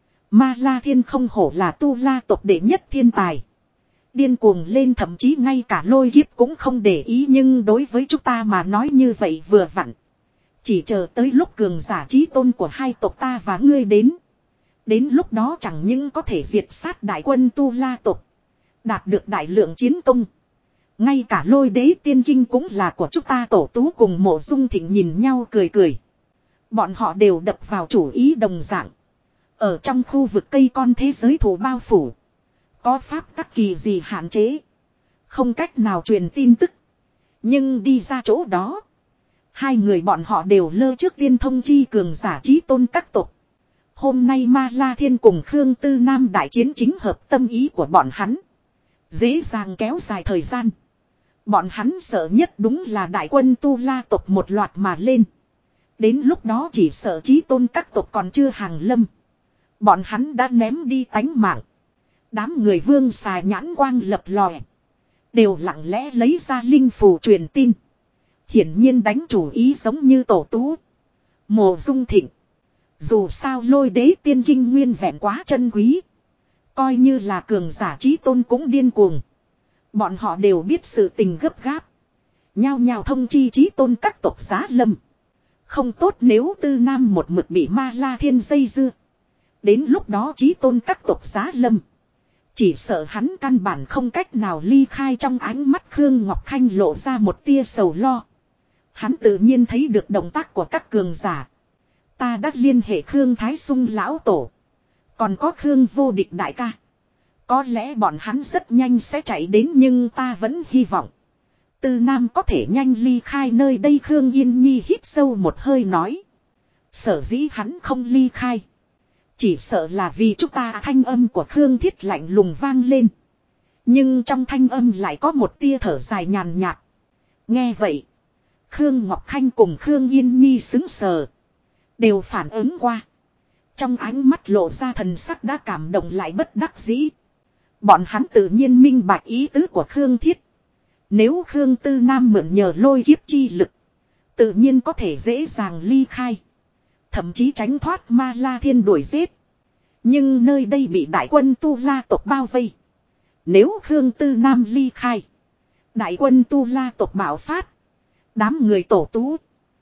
Ma La Thiên không hổ là tu la tộc đệ nhất thiên tài. Điên cuồng lên, thậm chí ngay cả lôi kiếp cũng không để ý, nhưng đối với chúng ta mà nói như vậy vừa vặn. Chỉ chờ tới lúc cường giả chí tôn của hai tộc ta và ngươi đến. Đến lúc đó chẳng những có thể diệt sát đại quân tu la tộc. Đạt được đại lượng chiến công. Ngay cả lôi đế tiên kinh cũng là của chúng ta. Tổ tú cùng Mộ Dung Thịnh nhìn nhau cười cười. Bọn họ đều đập vào chủ ý đồng dạng. Ở trong khu vực cây con thế giới thủ bao phủ. Có pháp tắc kỳ gì hạn chế. Không cách nào truyền tin tức. Nhưng đi ra chỗ đó. Hai người bọn họ đều lơ trước tiên thông chi cường giả chí tôn các tộc. Hôm nay Ma La Thiên cùng Khương Tư Nam đại chiến chính hợp tâm ý của bọn hắn. Dễ dàng kéo dài thời gian. Bọn hắn sợ nhất đúng là đại quân tu la tộc một loạt mà lên. Đến lúc đó chỉ sợ chí tôn các tộc còn chưa hàng lâm. Bọn hắn đã ném đi tánh mạng. Đám người vương xà nhãn quang lập lòe. Đều lặng lẽ lấy ra linh phù truyền tin. Hiển nhiên đánh chủ ý giống như tổ tú. Mộ Dung Thịnh. Dù sao lôi đế tiên kinh nguyên vẹn quá chân quý. Coi như là cường giả chí tôn cũng điên cuồng. Bọn họ đều biết sự tình gấp gáp. Nhao nhao thông chi chí tôn các tộc giá lâm. Không tốt nếu Tư Nam một mực bị Ma La Thiên dây dưa. Đến lúc đó chí tôn các tộc giá lâm. Chỉ sợ hắn căn bản không cách nào ly khai. Trong ánh mắt Khương Ngọc Khanh lộ ra một tia sầu lo. Hắn tự nhiên thấy được động tác của các cường giả. Ta đã liên hệ Khương Thái Sung lão tổ. Còn có Khương Vô Địch đại ca. Có lẽ bọn hắn rất nhanh sẽ chạy đến, nhưng ta vẫn hy vọng Tư Nam có thể nhanh ly khai nơi đây. Khương Yên Nhi hít sâu một hơi nói. Sở dĩ hắn không ly khai. Chỉ sợ là vì chúng ta. Thanh âm của Khương Thiết lạnh lùng vang lên. Nhưng trong thanh âm lại có một tia thở dài nhàn nhạt. Nghe vậy. Khương Ngọc Khanh cùng Khương Yên Nhi sững sờ. Đều phản ứng qua. Trong ánh mắt lộ ra thần sắc đã cảm động lại bất đắc dĩ. Bọn hắn tự nhiên minh bạch ý tứ của Khương Thiết. Nếu Khương Tư Nam mượn nhờ lôi kiếp chi lực. Tự nhiên có thể dễ dàng ly khai. Thậm chí tránh thoát Ma La Thiên đuổi giết. Nhưng nơi đây bị đại quân Tu La tộc bao vây. Nếu Khương Tư Nam ly khai. Đại quân Tu La tộc bạo phát. Đám người tổ tú.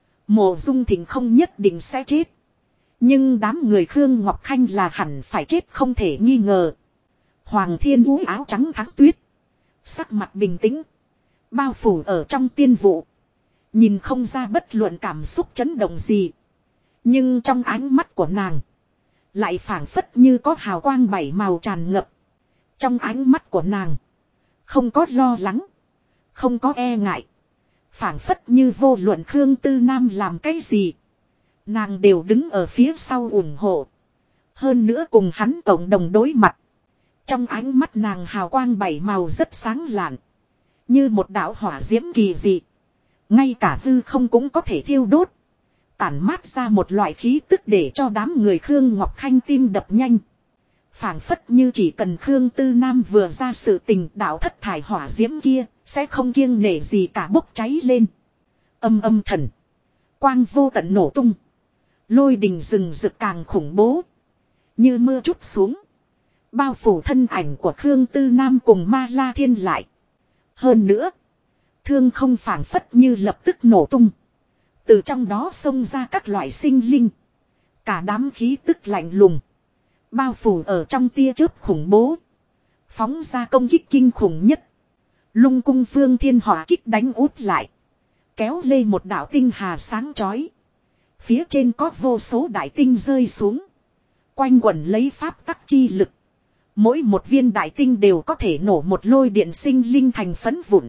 Mộ Dung Thịnh không nhất định sẽ chết. Nhưng đám người Khương Ngọc Khanh là hẳn phải chết không thể nghi ngờ. Hoàng Thiên Vũ áo trắng thắng tuyết. Sắc mặt bình tĩnh. Bao phủ ở trong tiên vụ. Nhìn không ra bất luận cảm xúc chấn động gì. Nhưng trong ánh mắt của nàng. Lại phảng phất như có hào quang bảy màu tràn ngập. Trong ánh mắt của nàng. Không có lo lắng. Không có e ngại. Phảng phất như vô luận Khương Tư Nam làm cái gì. Nàng đều đứng ở phía sau ủng hộ. Hơn nữa cùng hắn cộng đồng đối mặt. Trong ánh mắt nàng hào quang bảy màu rất sáng lạn. Như một đạo hỏa diễm kỳ dị. Ngay cả hư không cũng có thể thiêu đốt. Tản mát ra một loại khí tức để cho đám người Khương Ngọc Khanh tim đập nhanh. Phảng phất như chỉ cần Khương Tư Nam vừa ra sự tình, đạo thất thải hỏa diễm kia sẽ không kiêng nể gì cả bốc cháy lên. Âm âm thần. Quang vô tận nổ tung. Lôi đình rừng rực càng khủng bố. Như mưa trút xuống. Bao phủ thân ảnh của Khương Tư Nam cùng Ma La Thiên lại. Hơn nữa. Thương không phảng phất như lập tức nổ tung. Từ trong đó xông ra các loại sinh linh. Cả đám khí tức lạnh lùng. Bao phủ ở trong tia chớp khủng bố. Phóng ra công kích kinh khủng nhất. Lung cung phương thiên hỏa kích đánh út lại. Kéo lê một đạo tinh hà sáng chói. Phía trên có vô số đại tinh rơi xuống. Quanh quẩn lấy pháp tắc chi lực. Mỗi một viên đại tinh đều có thể nổ một lôi điện sinh linh thành phấn vụn.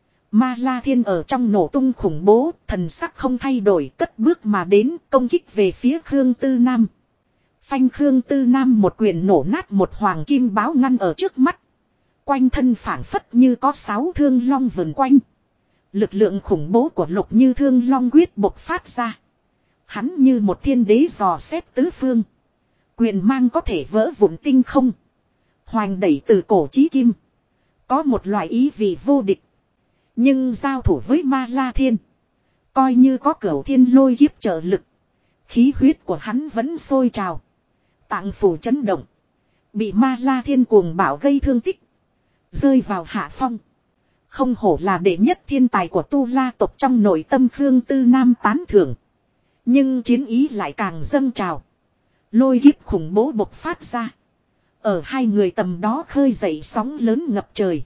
Ma La Thiên ở trong nổ tung khủng bố, thần sắc không thay đổi, cất bước mà đến công kích về phía Khương Tư Nam. Phanh Khương Tư Nam một quyền nổ nát một hoàng kim báo ngăn ở trước mắt. Quanh thân phảng phất như có 6 thương long vần quanh. Lực lượng khủng bố của Lục Như Thương Long quyết bộc phát ra. Hắn như một thiên đế dò xét tứ phương. Quyền mang có thể vỡ vụn tinh không. Hoành đẩy từ cổ chí kim. Có một loại ý vị vô địch. Nhưng giao thủ với Ma La Thiên. Coi như có cửu thiên lôi kiếp trợ lực. Khí huyết của hắn vẫn sôi trào. Tạng phủ chấn động. Bị Ma La Thiên cuồng bạo gây thương tích. Rơi vào hạ phong. Không hổ là đệ nhất thiên tài của Tu La tộc trong nội tâm Khương Tư Nam tán thưởng. Nhưng chiến ý lại càng dâng trào. Lôi kiếp khủng bố bộc phát ra. Ở hai người tầm đó khơi dậy sóng lớn ngập trời.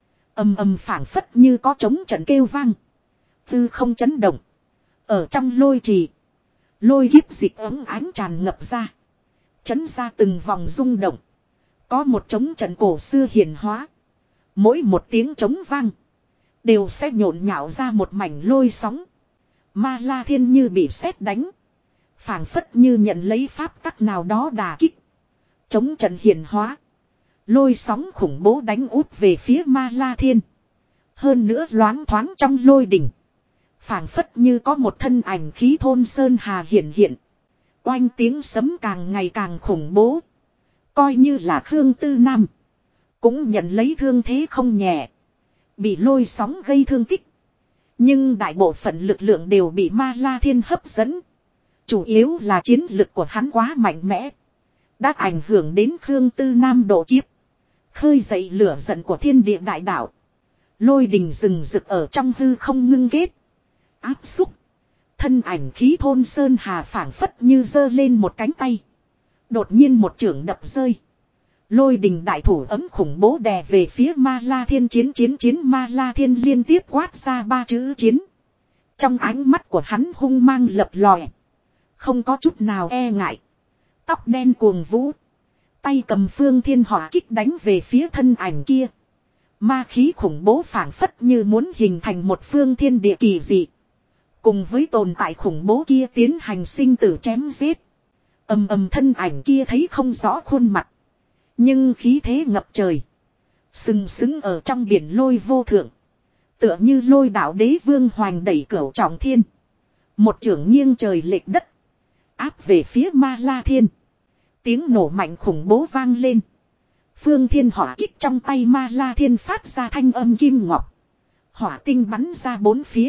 Ầm ầm phảng phất như có trống trận kêu vang. Tư không chấn động. Ở trong lôi trì. Lôi kiếp dịch ấm ánh tràn ngập ra. Chấn ra từng vòng rung động. Có một trống trận cổ xưa hiển hóa. Mỗi một tiếng trống vang. Đều sẽ nhộn nhạo ra một mảnh lôi sóng. Ma La Thiên như bị sét đánh. Phảng phất như nhận lấy pháp tắc nào đó đà kích. Chống trận hiển hóa. Lôi sóng khủng bố đánh út về phía Ma La Thiên. Hơn nữa loáng thoáng trong lôi đỉnh. Phảng phất như có một thân ảnh khí thôn sơn hà hiện hiện. Oanh tiếng sấm càng ngày càng khủng bố. Coi như là Khương Tư Nam. Cũng nhận lấy thương thế không nhẹ. Bị lôi sóng gây thương tích. Nhưng đại bộ phận lực lượng đều bị Ma La Thiên hấp dẫn. Chủ yếu là chiến lực của hắn quá mạnh mẽ. Đã ảnh hưởng đến Khương Tư Nam độ kiếp. Khơi dậy lửa giận của thiên địa đại đạo. Lôi đình rừng rực ở trong hư không ngưng kết. Áp xúc. Thân ảnh khí thôn sơn hà phảng phất như giơ lên một cánh tay. Đột nhiên một chưởng đập rơi. Lôi đình đại thủ ấm khủng bố đè về phía Ma La Thiên chiến Ma La Thiên liên tiếp quát ra 3 chữ chiến. Trong ánh mắt của hắn hung mang lập lòe. Không có chút nào e ngại. Tóc đen cuồng vũ. Tay cầm phương thiên hỏa kích đánh về phía thân ảnh kia. Ma khí khủng bố phảng phất như muốn hình thành một phương thiên địa kỳ dị. Cùng với tồn tại khủng bố kia tiến hành sinh tử chém giết. Ầm ầm thân ảnh kia thấy không rõ khuôn mặt. Nhưng khí thế ngập trời. Sừng sững ở trong biển lôi vô thượng. Tựa như lôi đạo đế vương hoành đẩy cửu trọng thiên. Một chưởng nghiêng trời lệch đất. Áp về phía Ma La Thiên. Tiếng nổ mạnh khủng bố vang lên. Phương thiên hỏa kích trong tay Ma La Thiên phát ra thanh âm kim ngọc. Hỏa tinh bắn ra bốn phía.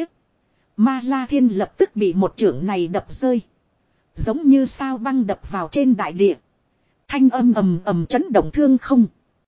Ma La Thiên lập tức bị một chưởng này đập rơi. Giống như sao băng đập vào trên đại địa. Thanh âm ầm ầm chấn động thương không.